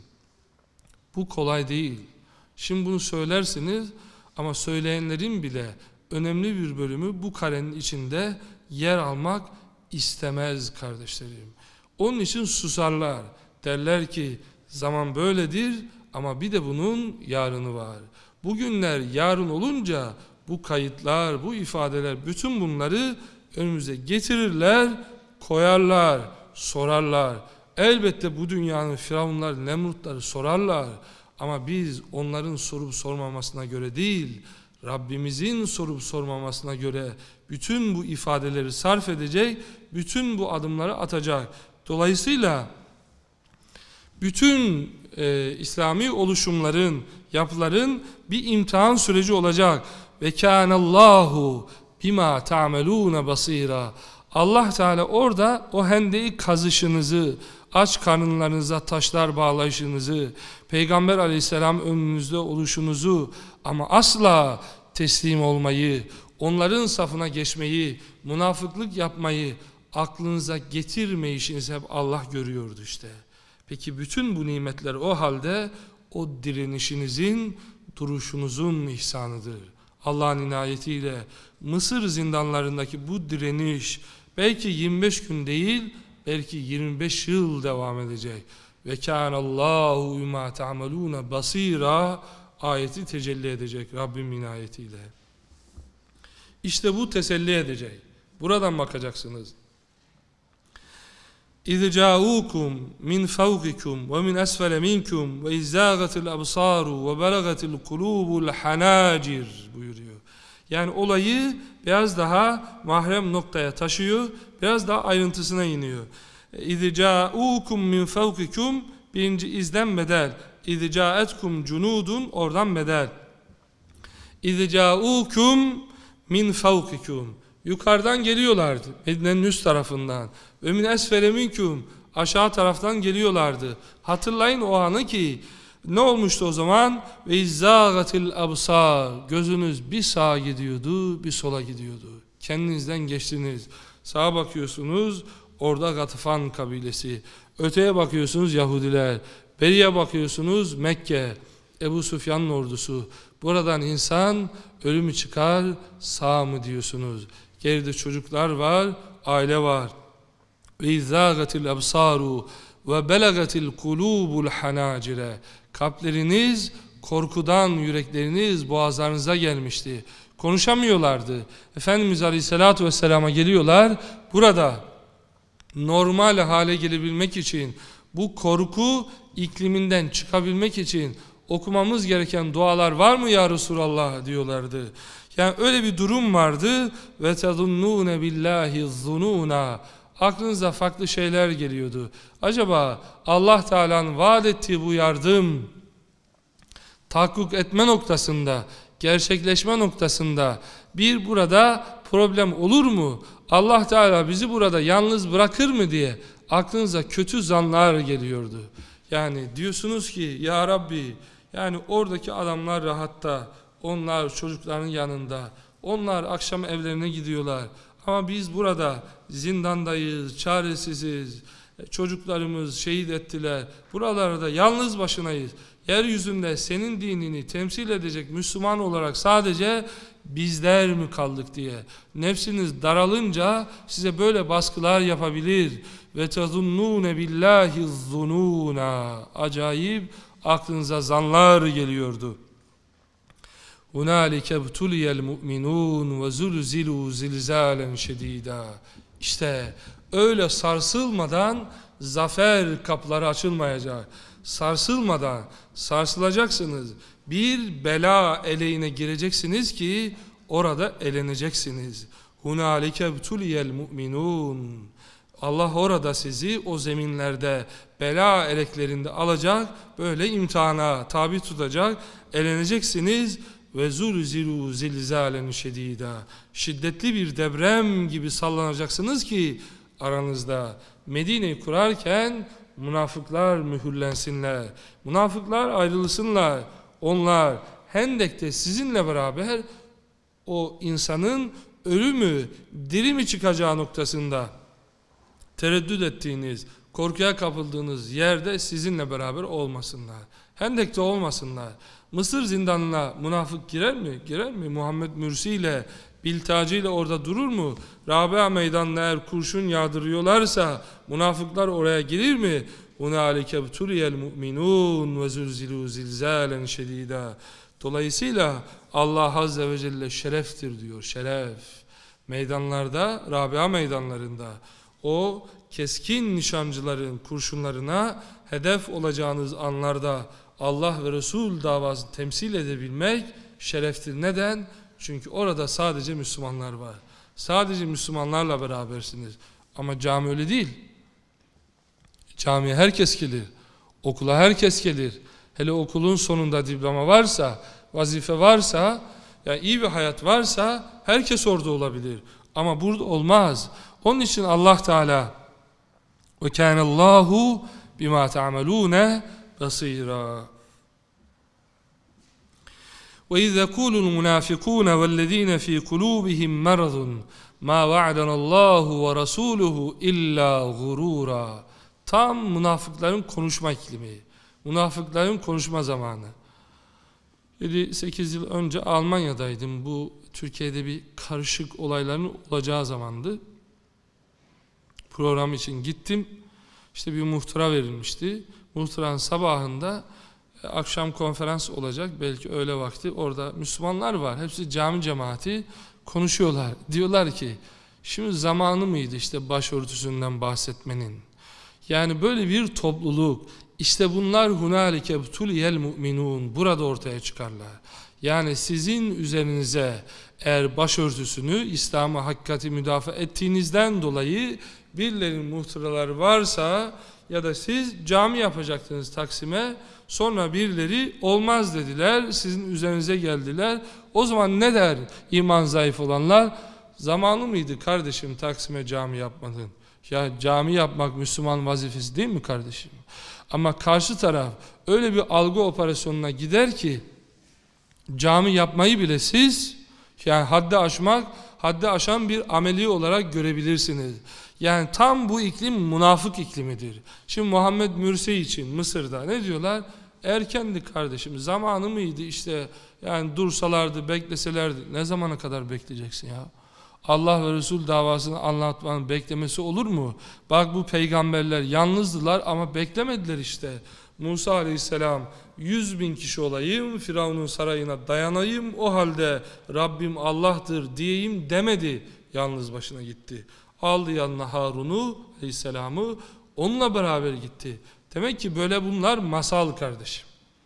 Bu kolay değil. Şimdi bunu söylersiniz ama söyleyenlerin bile önemli bir bölümü bu karenin içinde yer almak istemez kardeşlerim. Onun için susarlar. Derler ki zaman böyledir ama bir de bunun yarını var. Bugünler yarın olunca bu kayıtlar, bu ifadeler, bütün bunları önümüze getirirler, koyarlar, sorarlar. Elbette bu dünyanın firavunları, nemrutları sorarlar. Ama biz onların sorup sormamasına göre değil, Rabbimizin sorup sormamasına göre bütün bu ifadeleri sarf edecek, bütün bu adımları atacak. Dolayısıyla bütün e, İslami oluşumların, yapıların bir imtihan süreci olacak. Ve kânallâhu bimâ ta'melûne basîrâ. Allah Teala orada o hendeyi kazışınızı, aç karınlarınıza taşlar bağlayışınızı, Peygamber aleyhisselam önünüzde oluşunuzu ama asla teslim olmayı, onların safına geçmeyi, münafıklık yapmayı aklınıza getirmeyişinizi hep Allah görüyordu işte. Peki bütün bu nimetler o halde o direnişinizin, duruşunuzun ihsanıdır. Allah'ın inayetiyle Mısır zindanlarındaki bu direniş belki yirmi beş gün değil, belki yirmi beş yıl devam edecek. Ve kânallâhu bimâ ta'melûne basîrâ ayeti tecelli edecek Rabbim inayetiyle. İşte bu teselli edecek. Buradan bakacaksınız. اِذْ جَاءُوكُمْ مِنْ فَوْقِكُمْ وَمِنْ أَسْفَلَ مِنْكُمْ وَاِزَّاغَتِ الْأَبْصَارُ وَبَلَغَتِ الْقُلُوبُ الْحَنَاجِرِ buyuruyor. Yani olayı biraz daha mahrem noktaya taşıyor, biraz daha ayrıntısına iniyor. اِذْ جَاءُوكُمْ مِنْ فَوْقِكُمْ birinci izden bedel. اِذْ جَاءَتْكُمْ cunudun oradan bedel. اِذْ جَاءُوكُمْ مِنْ فَوْقِكُمْ yukarıdan geliyorlardı, Medine'nin üst tarafından. Ve min esfele minkum aşağı taraftan geliyorlardı. Hatırlayın o anı ki ne olmuştu o zaman? Ve izzâgatil absar gözünüz bir sağa gidiyordu, bir sola gidiyordu. Kendinizden geçtiniz. Sağa bakıyorsunuz, orada Gatıfan kabilesi. Öteye bakıyorsunuz Yahudiler. Beriye bakıyorsunuz Mekke, Ebu Süfyan'ın ordusu. Buradan insan ölü mü çıkar, sağ mı diyorsunuz? Geride çocuklar var, aile var. Ve izzâgatil absâru ve belagatil kulûbul hanâcire. Kalpleriniz korkudan, yürekleriniz boğazlarınıza gelmişti. Konuşamıyorlardı. Efendimiz Aleyhisselatü Vesselam'a geliyorlar. Burada normal hale gelebilmek için, bu korku ikliminden çıkabilmek için okumamız gereken dualar var mı ya Resulallah diyorlardı. Yani öyle bir durum vardı. Ve tezunnûne billahi zunûna. Aklınıza farklı şeyler geliyordu. Acaba Allah Teala'nın vaat ettiği bu yardım tahakkuk etme noktasında, gerçekleşme noktasında bir burada problem olur mu? Allah Teala bizi burada yalnız bırakır mı diye aklınıza kötü zanlar geliyordu. Yani diyorsunuz ki ya Rabbi, yani oradaki adamlar rahatta, onlar çocukların yanında, onlar akşam evlerine gidiyorlar. Ama biz burada zindandayız, çaresiziz, çocuklarımız şehit ettiler, buralarda yalnız başınayız. Yeryüzünde senin dinini temsil edecek Müslüman olarak sadece bizler mi kaldık diye. Nefsiniz daralınca size böyle baskılar yapabilir. Ve tezunnûne billahi zunûna. Acayip aklınıza zanlar geliyordu. هُنَالِكَ ابْتُلِيَ الْمُؤْمِنُونَ وَزُلْزِلُوا زِلْزَالًا شَد۪يدًا. İşte öyle sarsılmadan zafer kapıları açılmayacak. Sarsılmadan sarsılacaksınız. Bir bela eleğine gireceksiniz ki orada eleneceksiniz. هُنَالِكَ ابْتُلِيَ الْمُؤْمِنُونَ. Allah orada sizi o zeminlerde bela eleklerinde alacak, böyle imtihana tabi tutacak, eleneceksiniz. Ve zulzilu zilzalen şedida. Şiddetli bir deprem gibi sallanacaksınız ki aranızda Medine'yi kurarken münafıklar mühürlensinler. Münafıklar ayrılsınlar. Onlar Hendek'te sizinle beraber o insanın ölü mü, diri mi çıkacağı noktasında tereddüt ettiğiniz, korkuya kapıldığınız yerde sizinle beraber olmasınlar. Hendek'te olmasınlar. Mısır zindanına münafık girer mi? Girer mi? Muhammed Mürsi ile Biltacı ile orada durur mu? Rabia meydanına eğer kurşun yağdırıyorlarsa münafıklar oraya girir mi? هُنَالِكَ ابْتُلِيَ الْمُؤْمِنُونَ وَزُلْزِلُوا زِلْزَالًا شَد۪يدًا. Dolayısıyla Allah Azze ve Celle şereftir diyor. Şeref. Meydanlarda, Rabia meydanlarında o keskin nişancıların kurşunlarına hedef olacağınız anlarda Allah ve Resul davasını temsil edebilmek şereftir. Neden? Çünkü orada sadece Müslümanlar var. Sadece Müslümanlarla berabersiniz. Ama cami öyle değil. Camiye herkes gelir. Okula herkes gelir. Hele okulun sonunda diploma varsa, vazife varsa, yani iyi bir hayat varsa herkes orada olabilir. Ama burada olmaz. Onun için Allah Teala ve kânallâhu bimâ te'amelûne basîrâ. وَاِذْ يَقُولُ الْمُنَافِقُونَ وَالَّذ۪ينَ ف۪ي قُلُوبِهِمْ مَرَضٌ مَا وَعَدَنَ اللّٰهُ وَرَسُولُهُ اِلَّا غُرُورًا. Tam münafıkların konuşma iklimi, münafıkların konuşma zamanı. yedi sekiz yıl önce Almanya'daydım. Bu Türkiye'de bir karışık olayların olacağı zamandı. Program için gittim. İşte bir muhtıra verilmişti. Muhtıranın sabahında akşam konferans olacak, belki öğle vakti. Orada Müslümanlar var, hepsi cami cemaati konuşuyorlar. Diyorlar ki, şimdi zamanı mıydı işte başörtüsünden bahsetmenin? Yani böyle bir topluluk, işte bunlar hunalike btuliyel mu'minun, burada ortaya çıkarlar. Yani sizin üzerinize eğer başörtüsünü, İslam'ı hakikati müdafaa ettiğinizden dolayı birilerinin muhtıraları varsa ya da siz cami yapacaktınız Taksim'e, sonra birileri olmaz dediler, sizin üzerinize geldiler. O zaman ne der iman zayıf olanlar? Zamanı mıydı kardeşim Taksim'e cami yapmadın? Ya cami yapmak Müslüman vazifesi değil mi kardeşim? Ama karşı taraf öyle bir algı operasyonuna gider ki cami yapmayı bile siz yani haddi aşmak, haddi aşan bir ameli olarak görebilirsiniz. Yani tam bu iklim münafık iklimidir. Şimdi Muhammed Mürsi için Mısır'da ne diyorlar? Erkendi kardeşim, zamanı mıydı işte, yani dursalardı, bekleselerdi. Ne zamana kadar bekleyeceksin ya? Allah ve Resul davasını anlatmanın beklemesi olur mu? Bak bu peygamberler yalnızdılar ama beklemediler işte. Musa aleyhisselam yüz bin kişi olayım, Firavun'un sarayına dayanayım, o halde Rabbim Allah'tır diyeyim demedi. Yalnız başına gitti. Aldı yanına Harun'u aleyhisselamı, onunla beraber gitti. Demek ki böyle bunlar masal kardeşim.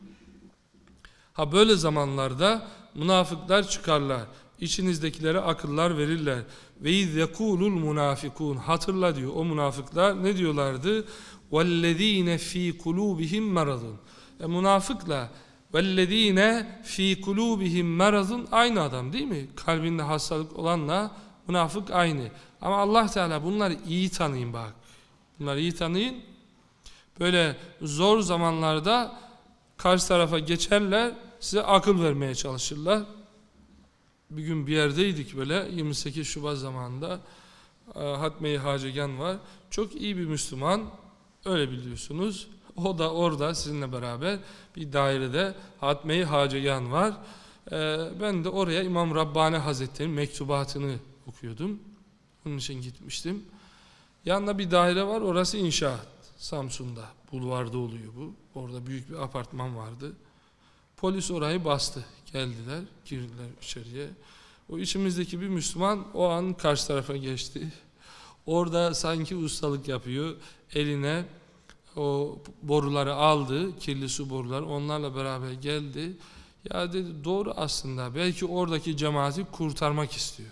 Ha böyle zamanlarda münafıklar çıkarlar. İçinizdekilere akıllar verirler. Ve iz yekulul munafikun. Hatırla diyor o münafıklar ne diyorlardı? Vellezine fi kulubihim maradun. E münafıkla vellezine fi kulubihim maradun aynı adam değil mi? Kalbinde hastalık olanla münafık aynı. Ama Allah Teala bunları iyi tanıyın bak. Bunları iyi tanıyın. Böyle zor zamanlarda karşı tarafa geçerler, size akıl vermeye çalışırlar. Bir gün bir yerdeydik böyle, yirmi sekiz Şubat zamanında, Hatme-i Hacegan var. Çok iyi bir Müslüman, öyle biliyorsunuz. O da orada sizinle beraber bir dairede Hatme-i Hacegan var. Ben de oraya İmam Rabbani Hazretleri'nin mektubatını okuyordum. Onun için gitmiştim. Yanında bir daire var, orası inşaat. Samsun'da, bulvarda oluyor bu. Orada büyük bir apartman vardı. Polis orayı bastı. Geldiler, girdiler içeriye. O içimizdeki bir Müslüman o an karşı tarafa geçti. Orada sanki ustalık yapıyor. Eline o boruları aldı, kirli su boruları, onlarla beraber geldi. Ya dedi, doğru aslında. Belki oradaki cemaati kurtarmak istiyor.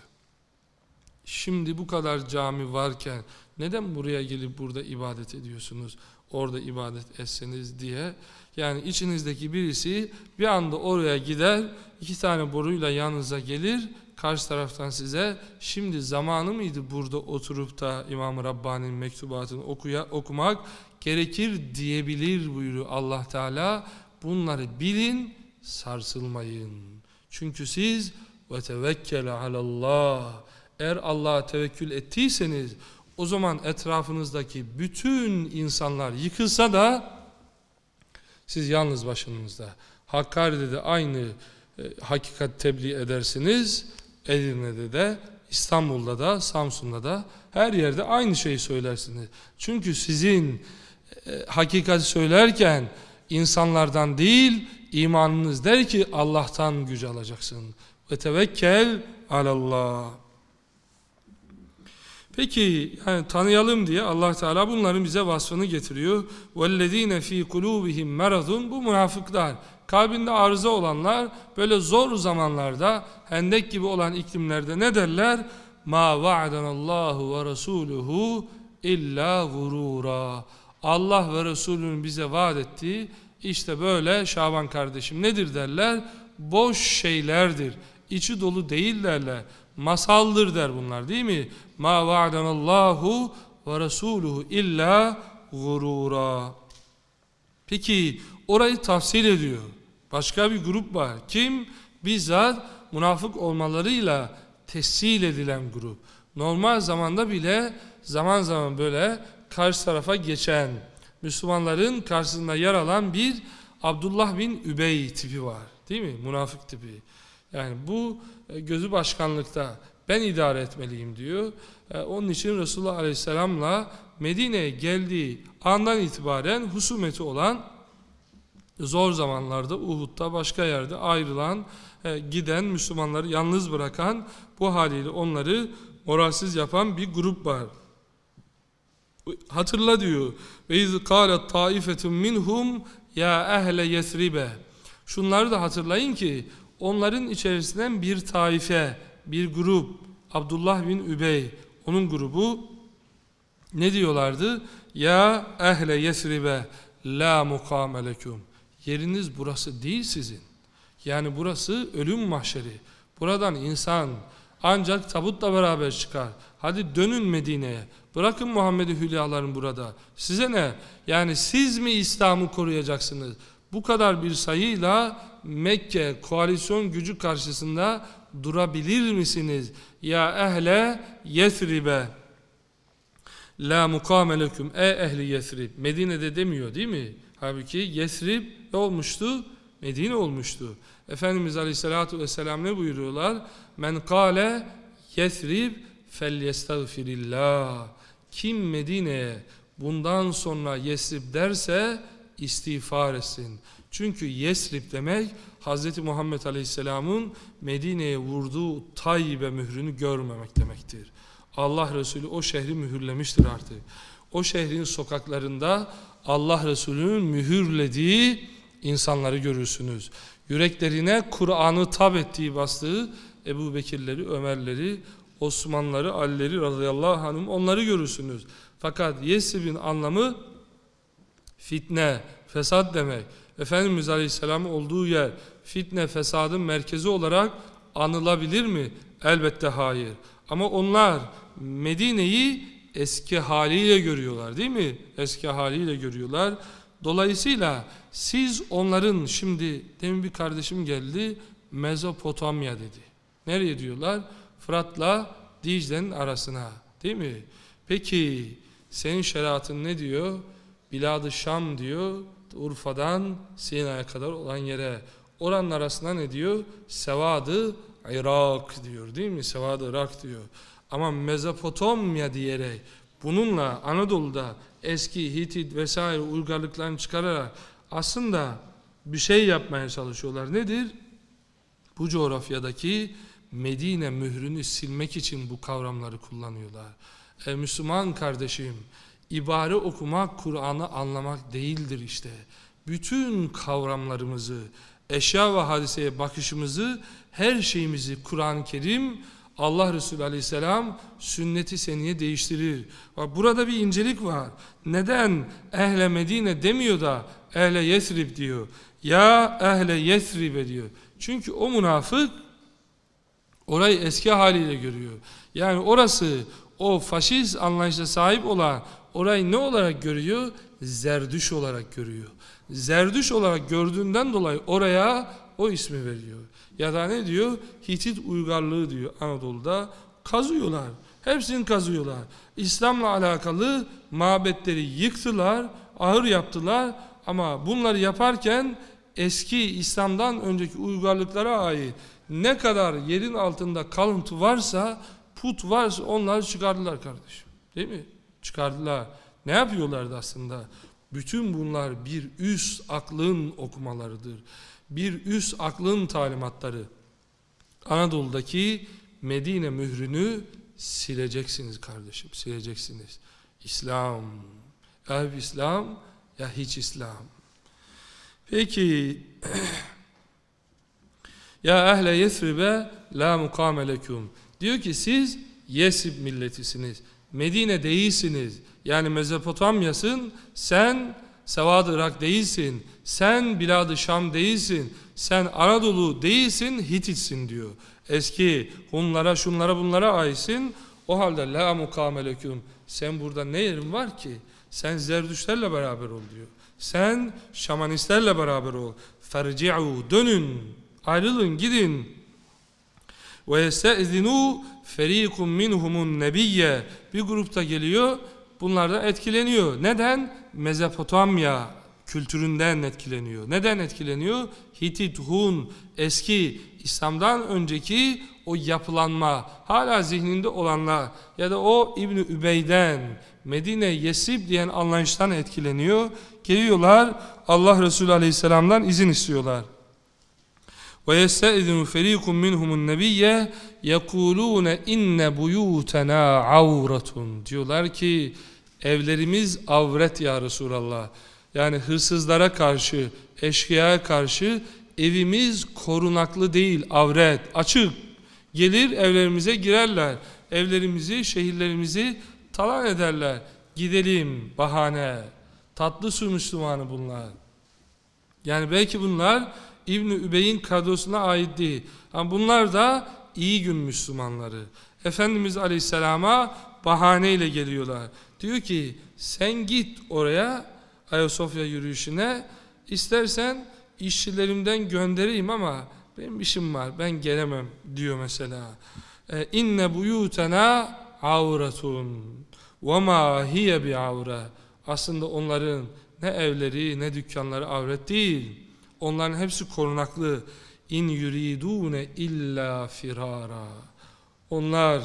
Şimdi bu kadar cami varken neden buraya gelip burada ibadet ediyorsunuz? Orada ibadet etseniz diye. Yani içinizdeki birisi bir anda oraya gider, iki tane boruyla yanınıza gelir, karşı taraftan size şimdi zamanı mıydı burada oturup da İmam-ı Rabbani'nin mektubatını okuya, okumak gerekir diyebilir buyuruyor Allah Teala. Bunları bilin, sarsılmayın. Çünkü siz ve tevekkele alallah, eğer Allah'a tevekkül ettiyseniz o zaman etrafınızdaki bütün insanlar yıkılsa da siz yalnız başınızda Hakkari'de de aynı e, hakikat tebliğ edersiniz. Edirne'de de, İstanbul'da da, Samsun'da da her yerde aynı şeyi söylersiniz. Çünkü sizin e, hakikati söylerken insanlardan değil, imanınız der ki Allah'tan güç alacaksın. Ve tevekkel alallah. Peki yani tanıyalım diye Allah Teala bunların bize vasfını getiriyor. وَالَّذ۪ينَ ف۪ي قُلُوبِهِمْ مَرَضٌ. Bu münafıklar, kalbinde arıza olanlar böyle zor zamanlarda, hendek gibi olan iklimlerde ne derler? مَا وَعَدَنَ اللّٰهُ وَرَسُولُهُ اِلَّا غُرُورًا. Allah ve Resulünün bize vaat ettiği işte böyle Şaban kardeşim nedir derler? Boş şeylerdir. İçi dolu değil derler. Masaldır der bunlar, değil mi? Ma va'danallahu ve rasuluhu illa gurura. Peki orayı tafsil ediyor. Başka bir grup var. Kim? Bizzat münafık olmalarıyla tescil edilen grup. Normal zamanda bile zaman zaman böyle karşı tarafa geçen, Müslümanların karşısında yer alan bir Abdullah bin Übey tipi var. Değil mi? Münafık tipi. Yani bu gözü başkanlıkta, ben idare etmeliyim diyor. Onun için Resulullah Aleyhisselam'la Medine'ye geldiği andan itibaren husumeti olan, zor zamanlarda Uhud'da başka yerde ayrılan, giden, Müslümanları yalnız bırakan, bu haliyle onları moralsiz yapan bir grup var. Hatırla diyor. Ve iz kâlet taifetun minhum ya ehle yesribe. Şunları da hatırlayın ki onların içerisinden bir taife, bir grup, Abdullah bin Übey, onun grubu ne diyorlardı? Ya ehle yesribe la mukame leküm. Yeriniz burası değil sizin. Yani burası ölüm mahşeri. Buradan insan ancak tabutla beraber çıkar. Hadi dönün Medine'ye. Bırakın Muhammed-i Hülyaların burada. Size ne? Yani siz mi İslam'ı koruyacaksınız? Bu kadar bir sayıyla Mekke koalisyon gücü karşısında durabilir misiniz? Ya ehle Yesrib'e la mukame leküm. Ey ehli Yesrib. Medine'de demiyor değil mi? Halbuki Yesrib ne olmuştu? Medine olmuştu. Efendimiz Aleyhisselatü Vesselam ne buyuruyorlar? Men kâle Yesrib fel yestağfirillah. Kim Medine'ye bundan sonra Yesrib derse istiğfar etsin. Çünkü Yesrib demek Hz. Muhammed Aleyhisselam'ın Medine'ye vurduğu Tayyibe mührünü görmemek demektir. Allah Resulü o şehri mühürlemiştir artık. O şehrin sokaklarında Allah Resulü'nün mühürlediği insanları görürsünüz. Yüreklerine Kur'an'ı tab ettiği, bastığı Ebu Bekirleri, Ömerleri, Osmanlıları, Alileri radıyallahu anhum, onları görürsünüz. Fakat Yesrib'in anlamı fitne, fesat demek. Efendimiz Aleyhisselam olduğu yer fitne, fesadın merkezi olarak anılabilir mi? Elbette hayır. Ama onlar Medine'yi eski haliyle görüyorlar, değil mi? Eski haliyle görüyorlar. Dolayısıyla siz onların, şimdi demin bir kardeşim geldi, Mezopotamya dedi. Nereye diyorlar? Fırat'la Dicle'nin arasına, değil mi? Peki senin şeriatın ne diyor? Bilad-ı Şam diyor, Urfa'dan Sina'ya kadar olan yere. Oranın arasında ne diyor? Sevad-ı Irak diyor, değil mi? Sevad-ı Irak diyor. Ama Mezopotamya diyerek bununla Anadolu'da eski Hitit vesaire uygarlıklarını çıkararak aslında bir şey yapmaya çalışıyorlar. Nedir? Bu coğrafyadaki Medine mührünü silmek için bu kavramları kullanıyorlar. E, Müslüman kardeşim, ibare okumak Kur'an'ı anlamak değildir işte. Bütün kavramlarımızı, eşya ve hadiseye bakışımızı, her şeyimizi Kur'an-ı Kerim, Allah Resulü Aleyhisselam sünnet-i seniye değiştirir. Bak burada bir incelik var. Neden ehle Medine demiyor da ehle Yesrib diyor? Ya ehle Yesrib'e diyor. Çünkü o münafık orayı eski haliyle görüyor. Yani orası o faşist anlayışa sahip olan orayı ne olarak görüyor? Zerdüş olarak görüyor. Zerdüş olarak gördüğünden dolayı oraya o ismi veriyor. Ya da ne diyor? Hitit uygarlığı diyor Anadolu'da. Kazıyorlar. Hepsini kazıyorlar. İslam'la alakalı mabetleri yıktılar, ahır yaptılar. Ama bunları yaparken eski İslam'dan önceki uygarlıklara ait ne kadar yerin altında kalıntı varsa, put varsa onları çıkardılar kardeşim. Değil mi? Çıkardılar. Ne yapıyorlardı aslında? Bütün bunlar bir üst aklın okumalarıdır. Bir üst aklın talimatları. Anadolu'daki Medine mührünü sileceksiniz kardeşim, sileceksiniz. İslam, ya İslam ya hiç İslam. Peki, ya ehle Yesrib'e la mukame leküm. Diyor ki siz Yesrib milletisiniz. Medine değilsiniz. Yani Mezopotamya'sın, sen Sevad-ı Irak değilsin, sen Bilad-ı Şam değilsin, sen Anadolu değilsin, Hititsin diyor. Eski Hunlara, şunlara, bunlara aitsin. O halde la mukameleküm, sen burada ne yerin var ki? Sen Zerdüşlerle beraber ol diyor. Sen Şamanistlerle beraber ol. Ferci'u, dönün, ayrılın, gidin. Ve yeste'zinu ferikum minhumun nebiyye, bir grupta geliyor, bunlar da etkileniyor. Neden? Mezopotamya kültüründen etkileniyor. Neden etkileniyor? Hitit, Hun, eski İslam'dan önceki o yapılanma hala zihninde olanlar ya da o İbn-i Übey'den, Medine Yesrib diyen anlayıştan etkileniyor. Geliyorlar, Allah Resulü Aleyhisselam'dan izin istiyorlar. وَيَسْتَئِذِنُ فَر۪يكٌ مِّنْهُمُ النَّبِيَّ يَقُولُونَ اِنَّ بُيُوتَنَا عَوْرَةٌ, diyorlar ki evlerimiz avret ya Resulallah. Yani hırsızlara karşı, eşkıyaya karşı evimiz korunaklı değil, avret, açık. Gelir evlerimize girerler, evlerimizi, şehirlerimizi talan ederler. Gidelim, bahane. Tatlı su Müslümanı bunlar. Yani belki bunlar İbn-i Übey'in kadrosuna ait değil. Ama bunlar da iyi gün Müslümanları. Efendimiz Aleyhisselam'a bahaneyle geliyorlar. Diyor ki sen git oraya, Ayasofya yürüyüşüne, istersen işçilerimden göndereyim ama benim işim var, ben gelemem diyor mesela. İnne buyutena avratun ve ma hiye bi avra. Aslında onların ne evleri ne dükkanları avret değil. Onların hepsi korunaklı. İn yuridune illa firara. Onlar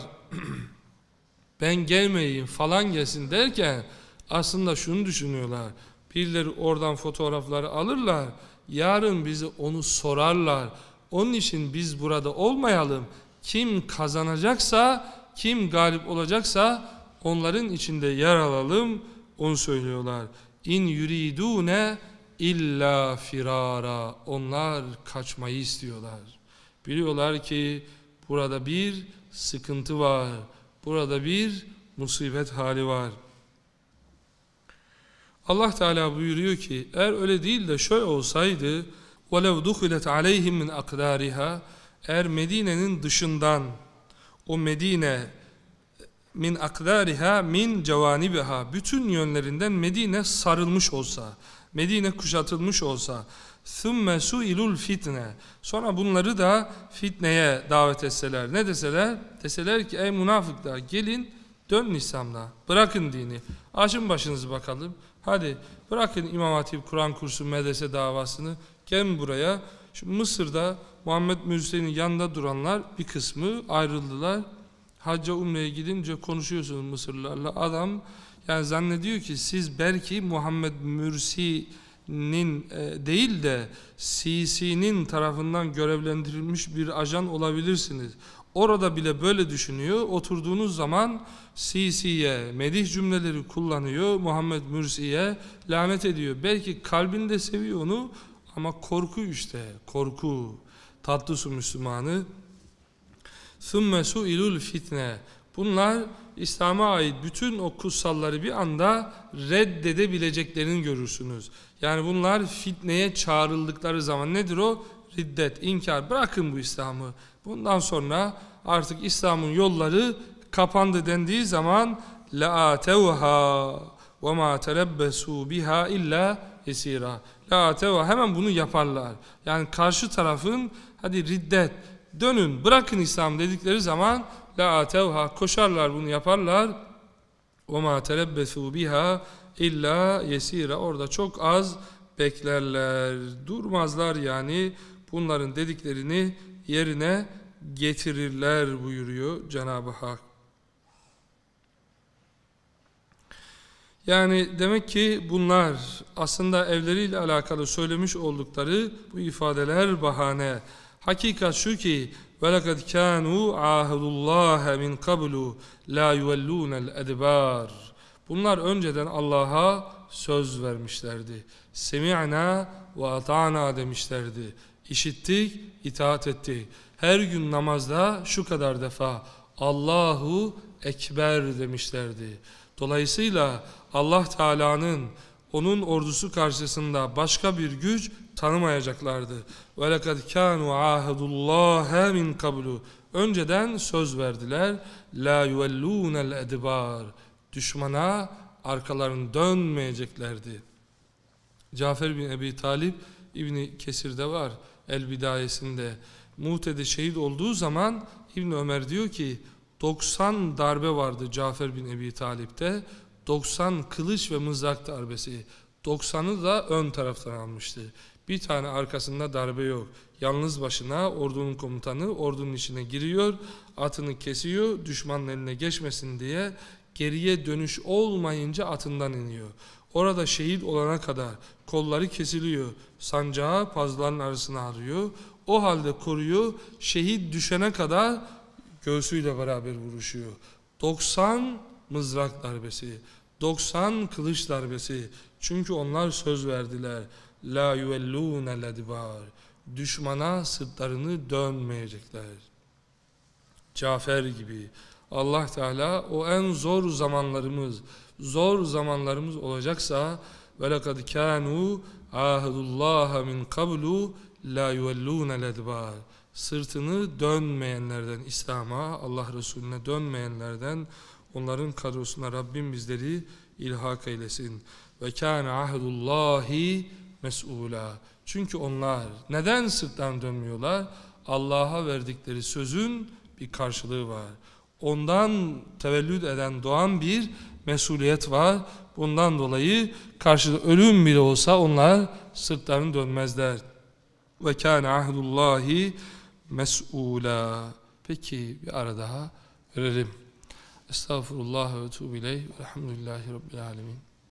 ben gelmeyeyim falan gelsin derken aslında şunu düşünüyorlar. Birileri oradan fotoğrafları alırlar. Yarın bize onu sorarlar. Onun için biz burada olmayalım. Kim kazanacaksa, kim galip olacaksa onların içinde yer alalım. Onu söylüyorlar. İn yuridune illa firara. Onlar kaçmayı istiyorlar. Biliyorlar ki burada bir sıkıntı var. Burada bir musibet hali var. Allah Teala buyuruyor ki eğer öyle değil de şöyle olsaydı وَلَوْ دُخِلَتْ عَلَيْهِمْ مِنْ أَقْدَارِهَا, eğer Medine'nin dışından o Medine min akdariha min cevanibiha, bütün yönlerinden Medine sarılmış olsa, Medine kuşatılmış olsa, thumme suilul fitne, sonra bunları da fitneye davet etseler, ne deseler? Deseler ki ey münafıklar gelin dönün İslam'da, bırakın dini, açın başınızı bakalım, hadi bırakın İmam Hatip Kur'an kursu medrese davasını, gelin buraya. Şu Mısır'da Muhammed Mürsi'nin yanında duranlar bir kısmı ayrıldılar. Hacca umreye gidince konuşuyorsunuz Mısırlılarla. Adam yani zannediyor ki siz belki Muhammed Mürsi'nin e, değil de Sisi'nin tarafından görevlendirilmiş bir ajan olabilirsiniz. Orada bile böyle düşünüyor. Oturduğunuz zaman Sisi'ye medih cümleleri kullanıyor. Muhammed Mürsi'ye lanet ediyor. Belki kalbinde seviyor onu ama korku işte. Korku. Tatlı su Müslümanı. ثُمَّ سُئِلُوا fitne. Bunlar İslam'a ait bütün o kutsalları bir anda reddedebileceklerini görürsünüz. Yani bunlar fitneye çağrıldıkları zaman nedir o? Riddet, inkar. Bırakın bu İslam'ı. Bundan sonra artık İslam'ın yolları kapandı dendiği zaman لَاَتَوْهَا وَمَا تَلَبَّسُوا بِهَا اِلَّا esira. لَاَتَوْهَا, hemen bunu yaparlar. Yani karşı tarafın hadi riddet, dönün, bırakın İslam dedikleri zaman la atevha, koşarlar, bunu yaparlar. Ve ma telebbesu biha illa yesira, orada çok az beklerler, durmazlar, yani bunların dediklerini yerine getirirler buyuruyor Cenab-ı Hak. Yani demek ki bunlar aslında evleriyle alakalı söylemiş oldukları bu ifadeler bahane. Hakikat şu ki وَلَقَدْ كَانُوا عَاهُدُ اللّٰهَ مِنْ قَبْلُ لَا يُوَلُّونَ الْاَدْبَارِ. Bunlar önceden Allah'a söz vermişlerdi. Semi'na ve ata'na demişlerdi. İşittik, itaat ettik. Her gün namazda şu kadar defa Allahu Ekber demişlerdi. Dolayısıyla Allah Teala'nın onun ordusu karşısında başka bir güç tanımayacaklardı. وَلَقَدْ كَانُوا عَاهَدُ اللّٰهَ مِنْ قَبْلُ Önceden söz verdiler. لَا يُوَلُّونَ الْاَدْبَارِ Düşmana arkalarını dönmeyeceklerdi. Cafer bin Ebi Talib İbni Kesir'de var, El Bidayesinde. Mu'te'de şehit olduğu zaman İbni Ömer diyor ki doksan darbe vardı Cafer bin Ebi Talib'te. doksan kılıç ve mızrak darbesi. doksanı da ön taraftan almıştı. Bir tane arkasında darbe yok. Yalnız başına ordunun komutanı ordunun içine giriyor, atını kesiyor, düşmanın eline geçmesin diye geriye dönüş olmayınca atından iniyor. Orada şehit olana kadar kolları kesiliyor, sancağı pazların arasına alıyor, o halde koruyor, şehit düşene kadar göğsüyle beraber vuruşuyor. doksan mızrak darbesi, doksan kılıç darbesi. Çünkü onlar söz verdiler. La yuvellûne ledbâr. Düşmana sırtlarını dönmeyecekler. Cafer gibi. Allah Teala o en zor zamanlarımız, zor zamanlarımız olacaksa وَلَقَدْ كَانُوا عَاهَدُ اللّٰهَ مِنْ قَبْلُ لَا يُوَلُّونَ الْاَدْبَارِ Sırtını dönmeyenlerden, İslam'a, Allah Resulüne dönmeyenlerden, onların kadrosuna Rabbim bizleri ilhak eylesin. وَكَانَ عَهْدُ اللّٰهِ مَسْئُولًا Çünkü onlar neden sırtlarını dönmüyorlar? Allah'a verdikleri sözün bir karşılığı var. Ondan tevellüt eden, doğan bir mesuliyet var. Bundan dolayı karşılığı ölüm bile olsa onlar sırtlarını dönmezler. وَكَانَ عَهْدُ اللّٰهِ مَسْئُولًا Peki bir ara daha verelim. Estağfurullah ve etûbü ileyh. Elhamdülillahi Rabbil alemin.